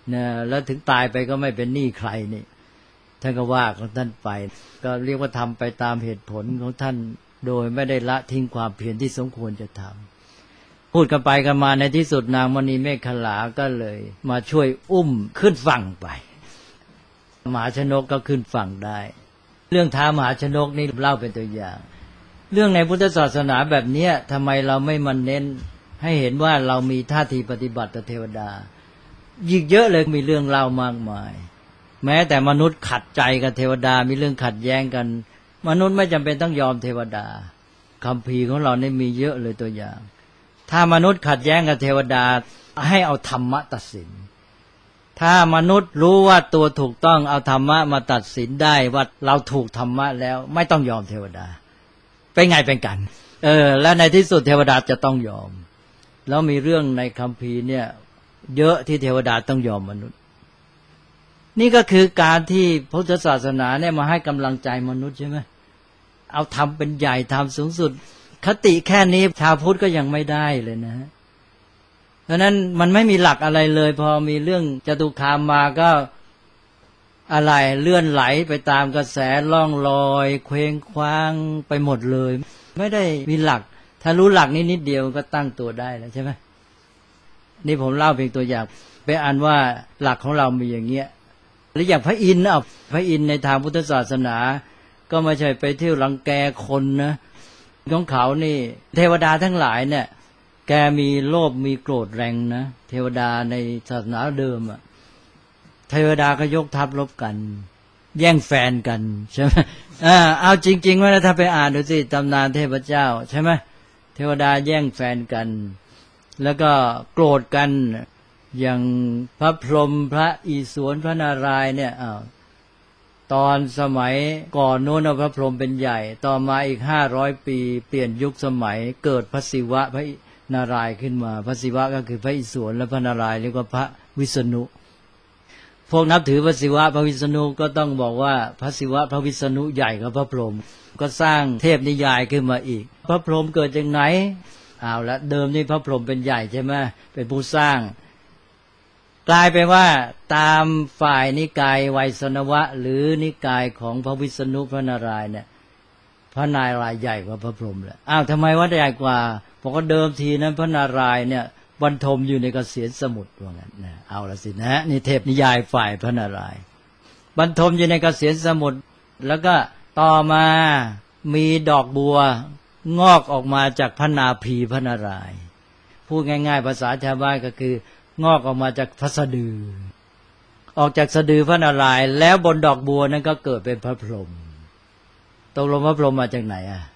นะแล้วถึงตายไปก็ไม่เป็นหนี้ใครนี่ท่านก็ว่าของท่านไปก็เรียกว่าทำไปตามเหตุผลของท่านโดยไม่ได้ละทิ้งความเพียรที่สมควรจะทำพูดกันไปกันมาในที่สุดนางมณีเมขลาก็เลยมาช่วยอุ้มขึ้นฝั่งไปมหาชนกก็ขึ้นฝั่งได้เรื่องท้ามหาชนกนี่เล่าเป็นตัวอย่างเรื่องในพุทธศาสนาแบบนี้ทำไมเราไม่มาเน้นให้เห็นว่าเรามีท่าทีปฏิบัติต่อเทวดายิ่งเยอะเลยมีเรื่องเล่ามากมายแม้แต่มนุษย์ขัดใจกับเทวดามีเรื่องขัดแย้งกันมนุษย์ไม่จำเป็นต้องยอมเทวดาคัมภีร์ของเราเนี่ยมีเยอะเลยตัวอย่างถ้ามนุษย์ขัดแย้งกับเทวดาให้เอาธรรมะตัดสินถ้ามนุษย์รู้ว่าตัวถูกต้องเอาธรรมะมาตัดสินได้ว่าเราถูกธรรมะแล้วไม่ต้องยอมเทวดาเป็นไงเป็นกันและในที่สุดเทวดาจะต้องยอมแล้วมีเรื่องในคัมภีร์เนี่ยเยอะที่เทวดาต้องยอมมนุษย์นี่ก็คือการที่พุทธศาสนาเนี่ยมาให้กำลังใจมนุษย์ใช่ไหมเอาทำเป็นใหญ่ทำสูงสุดคติแค่นี้ชาวพุทธก็ยังไม่ได้เลยนะเพราะนั้นมันไม่มีหลักอะไรเลยพอมีเรื่องจตุคามมาก็อะไรเลื่อนไหลไปตามกระแสล่องลอยเคว้งคว้างไปหมดเลยไม่ได้มีหลักถ้ารู้หลักนี้นิดเดียวก็ตั้งตัวได้แล้วใช่ไหมนี่ผมเล่าเพียงตัวอย่างไปอ่านว่าหลักของเรามีอย่างเงี้ยหรืออย่างพระอินทร์พระอินทร์ในทางพุทธศาสนาก็ไม่ใช่ไปเที่ยวรังแกคนนะของเขานี่เทวดาทั้งหลายเนี่ยแกมีโลภมีโกรธแรงนะเทวดาในศาสนาเดิมเทวดาก็ยกทัพรบกันแย่งแฟนกันใช่ไหมเอาจริงๆว่าถ้าไปอ่านดูสิตำนานเทพเจ้าใช่ไหมเทวดาแย่งแฟนกันแล้วก็โกรธกันอย่างพระพรหมพระอิศวรพระนารายณ์เนี่ยตอนสมัยก่อนโน้นพระพรหมเป็นใหญ่ต่อมาอีก500 ปีเปลี่ยนยุคสมัยเกิดพระศิวะพระนารายณ์ขึ้นมาพระศิวะก็คือพระอิศวรและพระนารายณ์เรียกว่าพระวิษณุพวกนับถือพระศิวะพระวิษณุก็ต้องบอกว่าพระศิวะพระวิษณุใหญ่กว่าพระพรหมก็สร้างเทพนิยายขึ้นมาอีกพระพรหมเกิดจากไหนเอาละเดิมนี่พระพรหมเป็นใหญ่ใช่ไหมเป็นผู้สร้างกลายเป็นว่าตามฝ่ายนิกายไวยสนวะหรือนิกายของพระวิษณุพระนารายณ์เนี่ยพระนารายณ์ใหญ่กว่าพระพรหมเลยทำไมว่าใหญ่กว่าเพราะก็เดิมทีนั้นพระนารายณ์เนี่ยบรรทมอยู่ในเกษียณสมุทรว่างั้นนะเอาละสินะนี่เทพนิยายฝ่ายพระนารายณ์บรรทมอยู่ในเกษียณสมุทรแล้วก็ต่อมามีดอกบัวงอกออกมาจากพระนาภีพระนารายณ์พูดง่ายๆภาษาชาวบ้านก็คืองอกออกมาจากพระสะดือออกจากสะดือพระนารายณ์แล้วบนดอกบัวนั้นก็เกิดเป็นพระพรหมตกลงพระพรหมมาจากไหน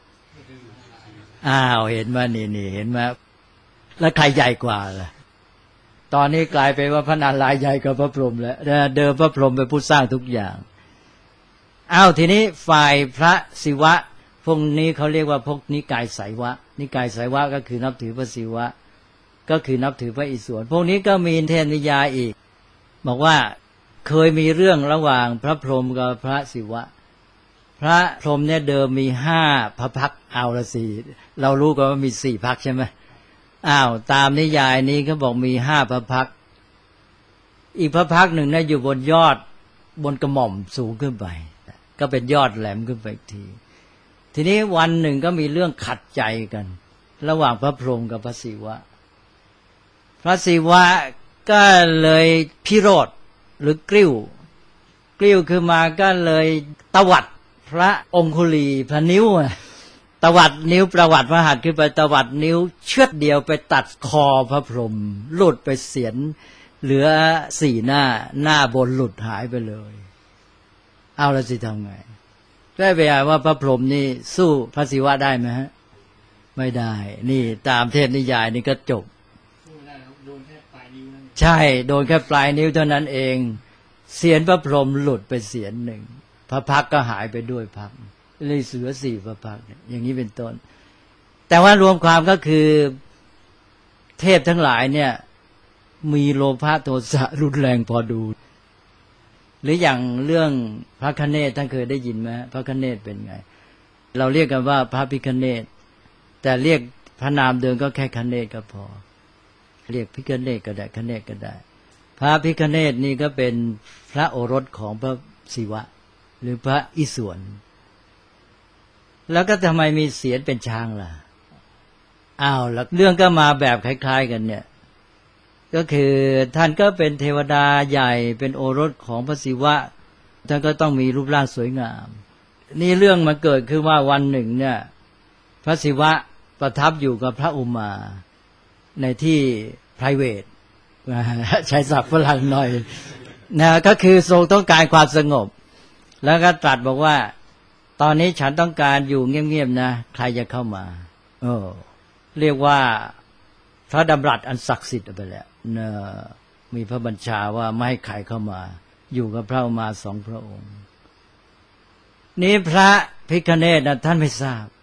เห็นมานี่เห็นมาแล้วใครใหญ่กว่าล่ะตอนนี้กลายเป็นว่าพระนารายณ์ใหญ่กว่าพระพรหมแล้วเดิมพระพรหมเป็นผู้สร้างทุกอย่างทีนี้ฝ่ายพระศิวะพวกนี้เขาเรียกว่าพวกนิกายไสยวะนิกายไสยวะก็คือนับถือพระศิวะก็คือนับถือพระอิศวรพวกนี้ก็มีเทพนิยายอีกบอกว่าเคยมีเรื่องระหว่างพระพรหมกับพระศิวะพระพรหมเนี่ยเดิมมี5 พระพักเอาละสิเรารู้กันว่ามี4 พักใช่ไหมตามนิยายนี้เขาบอกมี5 พระพักอีกพระพักหนึ่งเนี่ยอยู่บนยอดบนกระหม่อมสูงขึ้นไปก็เป็นยอดแหลมขึ้นไปอีกทีนี้วันหนึ่งก็มีเรื่องขัดใจกันระหว่างพระพรหมกับพระศิวะพระศิวะก็เลยพิโรธหรือกริ้วคือมาก็เลยตวัดพระองคุลีพระนิ้วตวัดนิ้วประวัติพระหัตถ์ขึ้นไปตวัดนิ้วเชือดเดียวไปตัดคอพระพรหมหลุดไปเสียนเหลือ4 หน้าบนหลุดหายไปเลยเอาละสิทำไงได้ไปอ่านว่าพระพรหมนี่สู้พระศิวะได้ไหมฮะไม่ได้นี่ตามเทพนิยายนี่ก็จบใช่โดนแค่ปลายนิ้วเท่านั้นเองเสียนพระพรหมหลุดไปเสียนหนึ่งพระพักก็หายไปด้วยพักเลยเสือ4 พระพักอย่างนี้เป็นต้นแต่ว่ารวมความก็คือเทพทั้งหลายเนี่ยมีโลภะโทสะรุนแรงพอดูหรืออย่างเรื่องพระคเนศท่านเคยได้ยินไหมพระคเนศเป็นไงเราเรียกกันว่าพระพิคเนศแต่เรียกพระนามเดิมก็แค่คเนศก็พอเรียกพิคเนศก็ได้คเนศก็ได้พระพิฆเนศนี่ก็เป็นพระโอรสของพระศิวะหรือพระอิศวรแล้วก็ทำไมมีเสียรเป็นช้างล่ะอ้าวแล้วเรื่องก็มาแบบคล้ายๆกันเนี่ยก็คือท่านก็เป็นเทวดาใหญ่เป็นโอรสของพระศิวะท่านก็ต้องมีรูปร่างสวยงามนี่เรื่องมาเกิดขึ้นว่าวันหนึ่งเนี่ยพระศิวะประทับอยู่กับพระอุมาในที่ private ใช้ศัพท์ฝรั่งหน่อยนะก็คือทรงต้องการความสงบแล้วก็ตรัสบอกว่าตอนนี้ฉันต้องการอยู่เงียบๆนะใครจะเข้ามาเรียกว่าพระดำรัสอันศักดิ์สิทธิ์ไปแล้วนะมีพระบัญชาว่าไม่ให้ใครเข้ามาอยู่กับพระอุมาสองพระองค์นี้พระพิฆเนศนะท่านไม่ทราบ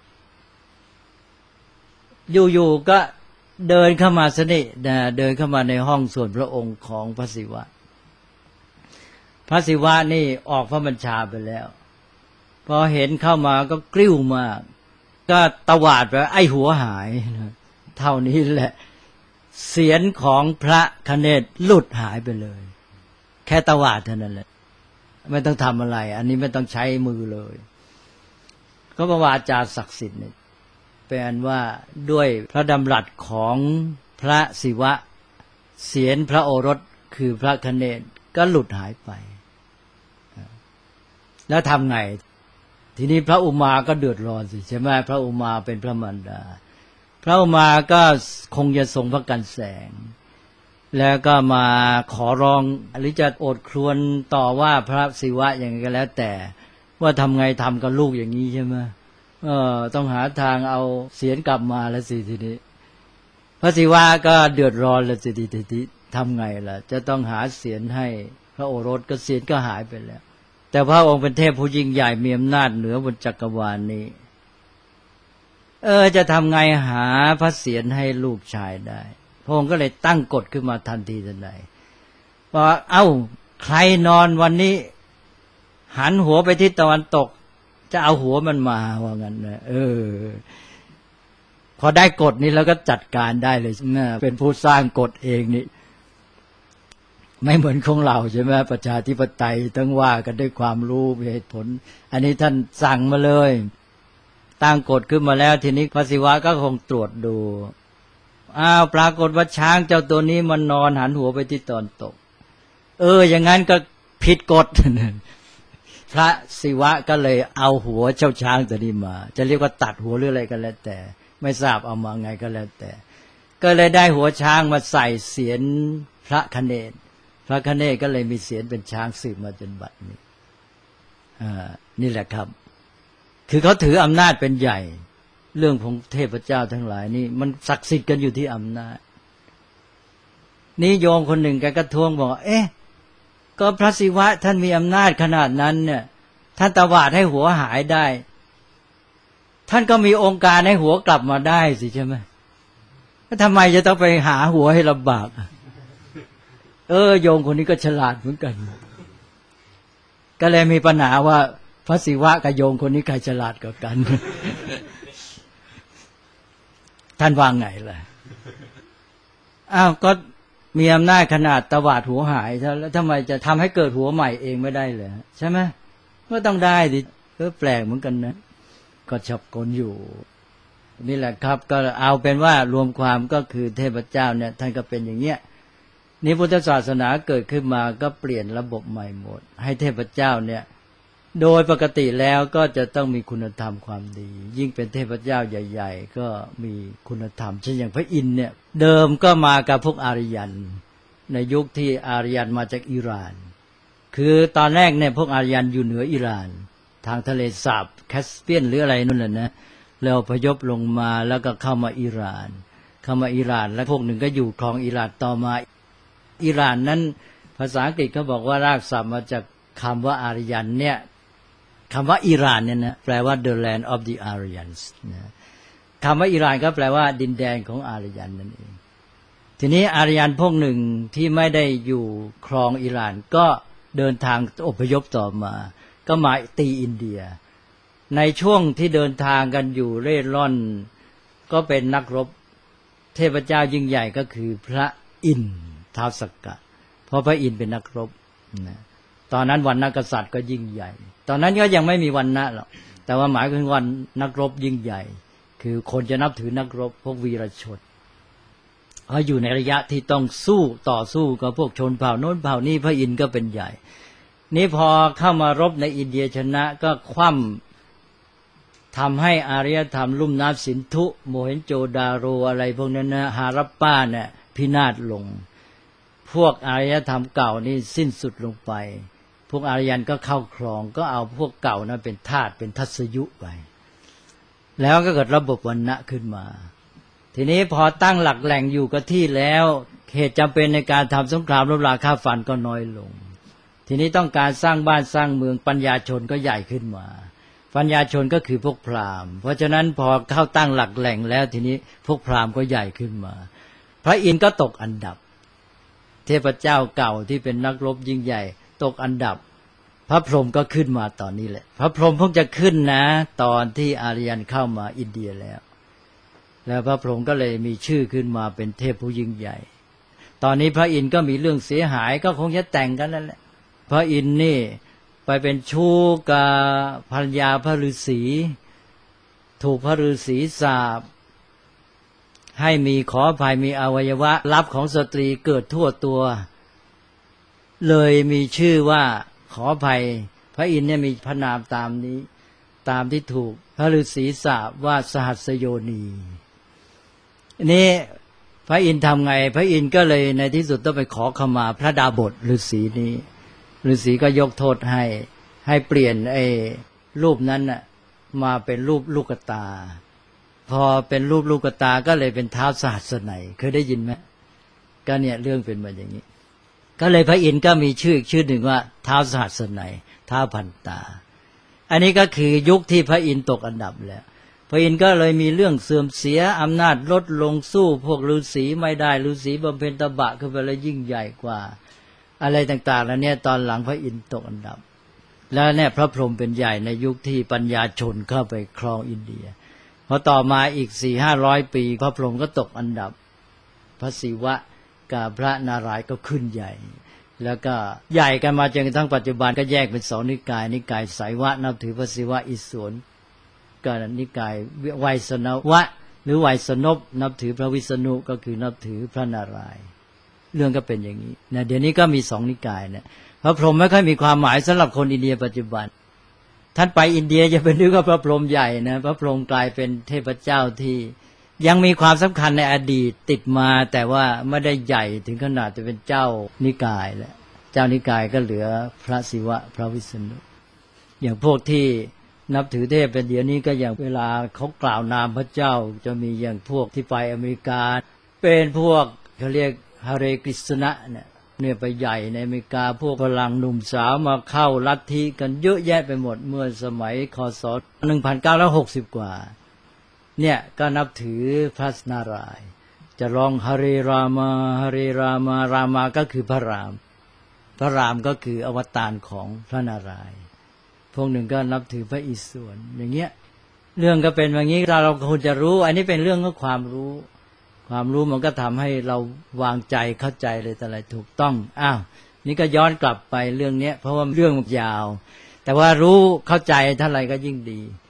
อยู่ๆก็เดินเข้ามาสนินะเดินเข้ามาในห้องส่วนพระองค์ของพระศิวะพระศิวะนี่ออกพระบัญชาไปแล้วพอเห็นเข้ามาก็กริ้วมากก็ตวาดไปไอ้หัวหายนะเท่านี้แหละเสียรของพระคเนศหลุดหายไปเลยแค่ตวาดเท่านั้นแหละไม่ต้องทำอะไรอันนี้ไม่ต้องใช้มือเลยก็วาจาศักดิ์สิทธิ์เนี่ยแปลว่าด้วยพระดำรัสของพระศิวะเสียรพระโอรสคือพระคเนศก็หลุดหายไปแล้วทำไงทีนี้พระอุมาก็เดือดร้อนสิใช่ไหมพระอุมาเป็นพระมารดาพระอุมาก็คงจะทรงพระกันแสงแล้วก็มาขอร้องหรือจะโอดครวญต่อว่าพระศิวะอย่างไรก็แล้วแต่ว่าทำไงทำกับลูกอย่างนี้ใช่ไหมต้องหาทางเอาเสียรกลับมาแล้วสิทีนี้พระศิวะก็เดือดร้อนแล้วสิทีนี้ทำไงล่ะจะต้องหาเสียรให้พระโอรสก็เสียรก็หายไปแล้วแต่พระองค์เป็นเทพผู้ยิ่งใหญ่มีอำนาจเหนือบนจักรวาลนี้จะทำไงหาพระเศียรให้ลูกชายได้พระองค์ก็เลยตั้งกฎขึ้นมาทันทีทันใดว่าใครนอนวันนี้หันหัวไปทิศตะวันตกจะเอาหัวมันมาว่างั้นนะพอได้กฎนี้แล้วก็จัดการได้เลยเป็นผู้สร้างกฎเองนี่ไม่เหมือนของเราใช่ไหมประชาธิปไตยต้องว่ากันด้วยความรู้เหตุผลอันนี้ท่านสั่งมาเลยตั้งกฎขึ้นมาแล้วทีนี้พระศิวะก็คงตรวจดูปรากฏว่าช้างเจ้าตัวนี้มันนอนหันหัวไปที่ตะวันตกอย่างนั้นก็ผิดกฎ พระศิวะก็เลยเอาหัวเจ้าช้างตัวนี้มาจะเรียกว่าตัดหัวหรืออะไรก็แล้วแต่ไม่ทราบเอามาไงก็แล้วแต่ก็เลยได้หัวช้างมาใส่เศียรพระคเนศพระคเนศก็เลยมีเศียรเป็นช้างสืบมาจนบัดนี้นี่แหละครับคือเขาถืออำนาจเป็นใหญ่เรื่องของเทพเจ้าทั้งหลายนี่มันศักดิ์สิทธิ์กันอยู่ที่อำนาจนี่โยมคนหนึ่งแกก็ท้วงบอกก็พระศิวะท่านมีอำนาจขนาดนั้นเนี่ยท่านตวาดให้หัวหายได้ท่านก็มีองค์การให้หัวกลับมาได้สิใช่ไหมแล้วทำไมจะต้องไปหาหัวให้ลำบากโยมคนนี้ก็ฉลาดเหมือนกันก็เลยมีปัญหาว่าพระศิวะกับโยมคนนี้ใครฉลาดกว่ากัน ท่านว่าไงล่ะก็มีอำนาจขนาดตวาดหัวหายแล้วทำไมจะทำให้เกิดหัวใหม่เองไม่ได้เลยใช่ไหมก็ต้องได้ดิแปลกเหมือนกันนะก็ชอบกลอยู่นี่แหละครับก็เอาเป็นว่ารวมความก็คือเทพเจ้าเนี่ยท่านก็เป็นอย่างเงี้ยนี่พุทธศาสนาเกิดขึ้นมาก็เปลี่ยนระบบใหม่หมดให้เทพเจ้าเนี่ยโดยปกติแล้วก็จะต้องมีคุณธรรมความดียิ่งเป็นเทพเจ้าใหญ่ๆก็มีคุณธรรมเช่นอย่างพระอินทร์เนี่ยเดิมก็มากับพวกอารยันในยุคที่อารยันมาจากอิหร่านคือตอนแรกเนี่ยพวกอารยันอยู่เหนืออิหร่านทางทะเลสาบแคสเปียนหรืออะไรนั่นแหละนะแล้วอพยพลงมาแล้วก็เข้ามาอิหร่านแล้วพวกหนึ่งก็อยู่ครองอิหร่านต่อมาอิหร่านนั้นภาษาอังกฤษเขาบอกว่ารากศัพท์มาจากคำว่าอารยันเนี่ยคำว่าอิหร่านเนี่ยนะแปลว่า the land of the Aryans นะคำว่าอิหร่านก็แปลว่าดินแดนของอารยันนั่นเองทีนี้อารยันพวกหนึ่งที่ไม่ได้อยู่ครองอิหร่านก็เดินทางอพยพต่อมาก็มาตีอินเดียในช่วงที่เดินทางกันอยู่เร่ร่อนก็เป็นนักรบเทพเจ้ายิ่งใหญ่ก็คือพระอินทร์ท้าวสักกะพเพราะพระอินทร์เป็นนักรบนะตอนนั้นวรรณกษัตริย์ก็ยิ่งใหญ่ตอนนั้นก็ยังไม่มีวรรณะหรอกแต่ว่าหมายถึงวันนักรบยิ่งใหญ่คือคนจะนับถือนักรบพวกวีรชนเขาอยู่ในระยะที่ต้องต่อสู้กับพวกชนเผ่าโน้นเผ่านี้พระอินทร์ก็เป็นใหญ่นี่พอเข้ามารบในอินเดียชนะก็คว่ำทำให้อารยธรรมลุ่มน้ำสินธุโมเห็นโจดาโรอะไรพวกนั้นนะฮารัปป้าเนี่ยพินาศลงพวกอารยธรรมเก่านี่สิ้นสุดลงไปพวกอารยันก็เข้าครองก็เอาพวกเก่านั้นเป็นทาสเป็นทัศยุไปแล้วก็เกิดระบบวรรณะขึ้นมาทีนี้พอตั้งหลักแหล่งอยู่กับที่แล้วเหตุจำเป็นในการทำสงครามรบราฆ่าฟันก็น้อยลงทีนี้ต้องการสร้างบ้านสร้างเมืองปัญญาชนก็ใหญ่ขึ้นมาปัญญาชนก็คือพวกพราหมณ์เพราะฉะนั้นพอเข้าตั้งหลักแหล่งแล้วทีนี้พวกพราหมณ์ก็ใหญ่ขึ้นมาพระอินทร์ก็ตกอันดับเทพเจ้าเก่าที่เป็นนักรบยิ่งใหญ่ตกอันดับพระพรหมก็ขึ้นมาตอนนี้แหละพระพรหมเพิ่งจะขึ้นนะตอนที่อารยันเข้ามาอินเดียแล้วพระพรหมก็เลยมีชื่อขึ้นมาเป็นเทพผู้ยิ่งใหญ่ตอนนี้พระอินทร์ก็มีเรื่องเสียหายก็คงจะแต่งกันนั่นแหละพระอินทร์นี่ไปเป็นชู้กับภรรยาพระฤาษีถูกพระฤาษีสาปให้มีขออภัยมีอวัยวะลับของสตรีเกิดทั่วตัวเลยมีชื่อว่าขออภัยพระอินทร์เนี่ยมีพระนามตามนี้ตามที่ถูกพระฤาษีสาปว่าสหัสโยนีนี่พระอินทร์ทำไงพระอินทร์ก็เลยในที่สุดต้องไปขอขมาพระดาบทฤาษีนี้ฤาษีก็ยกโทษให้เปลี่ยนไอ้รูปนั้นน่ะมาเป็นรูปลูกตาพอเป็นรูปลูกตาก็เลยเป็นท้าวสหัสนัยเคยได้ยินไหมก็เนี่ยเรื่องเป็นมาอย่างนี้ก็เลยพระอินทร์ก็มีชื่ออีกชื่อหนึ่งว่าท้าวสหัสนัยท้าวพันตาอันนี้ก็คือยุคที่พระอินทร์ตกอันดับแล้วพระอินทร์ก็เลยมีเรื่องเสื่อมเสียอำนาจลดลงสู้พวกฤาษีไม่ได้ฤาษีบำเพ็ญตบะขึ้นไปแล้วยิ่งใหญ่กว่าอะไรต่างๆแล้วเนี่ยตอนหลังพระอินทร์ตกอันดับแล้วเนี่ยพระพรหมเป็นใหญ่ในยุคที่ปัญญาชนเข้าไปครองอินเดียพอต่อมาอีก 400-500 ปีพระพรหมก็ตกอันดับพระศิวะกับพระนารายณ์ก็ขึ้นใหญ่แล้วก็ใหญ่กันมาจนกระทั่งปัจจุบันก็แยกเป็น2นิกายนิกายไสยวะนับถือพระศิวะอิศวรกับนิกายไวยสนวะหรือไวยสนพนับถือพระวิษณุก็คือนับถือพระนารายณ์เรื่องก็เป็นอย่างนี้นะเดี๋ยวนี้ก็มี2นิกายนะพระพรหมไม่ค่อยมีความหมายสำหรับคนอินเดียปัจจุบันท่านไปอินเดียจะเป็นนึกว่าพระพรหมใหญ่นะพระพรหมกลายเป็นเทพเจ้าที่ยังมีความสำคัญในอดีตติดมาแต่ว่าไม่ได้ใหญ่ถึงขนาดจะเป็นเจ้านิกายแล้วเจ้านิกายก็เหลือพระศิวะพระวิษณุอย่างพวกที่นับถือเทพเป็นเดี๋ยวนี้ก็อย่างเวลาเขากล่าวนามพระเจ้าจะมีอย่างพวกที่ไปอเมริกาเป็นพวกเขาเรียกฮาเรกฤษณะเนี่ยไปใหญ่ในอเมริกาพวกพลังหนุ่มสาวมาเข้าลัทธิกันเยอะแยะไปหมดเมื่อสมัยคศ1960กว่าเนี่ยก็นับถือพระนารายณ์จะร้องฮาเรรามาฮาเรรามารามาก็คือพระรามพระรามก็คืออวตารของพระนารายณ์พวกหนึ่งก็นับถือพระอิศวรอย่างเงี้ยเรื่องก็เป็นอย่างนี้เราควรจะรู้อันนี้เป็นเรื่องของความรู้มันก็ทำให้เราวางใจเข้าใจเลยแต่อะไรถูกต้องนี่ก็ย้อนกลับไปเรื่องนี้เพราะว่าเรื่องมันยาวแต่ว่ารู้เข้าใจเท่าไหร่ก็ยิ่งดี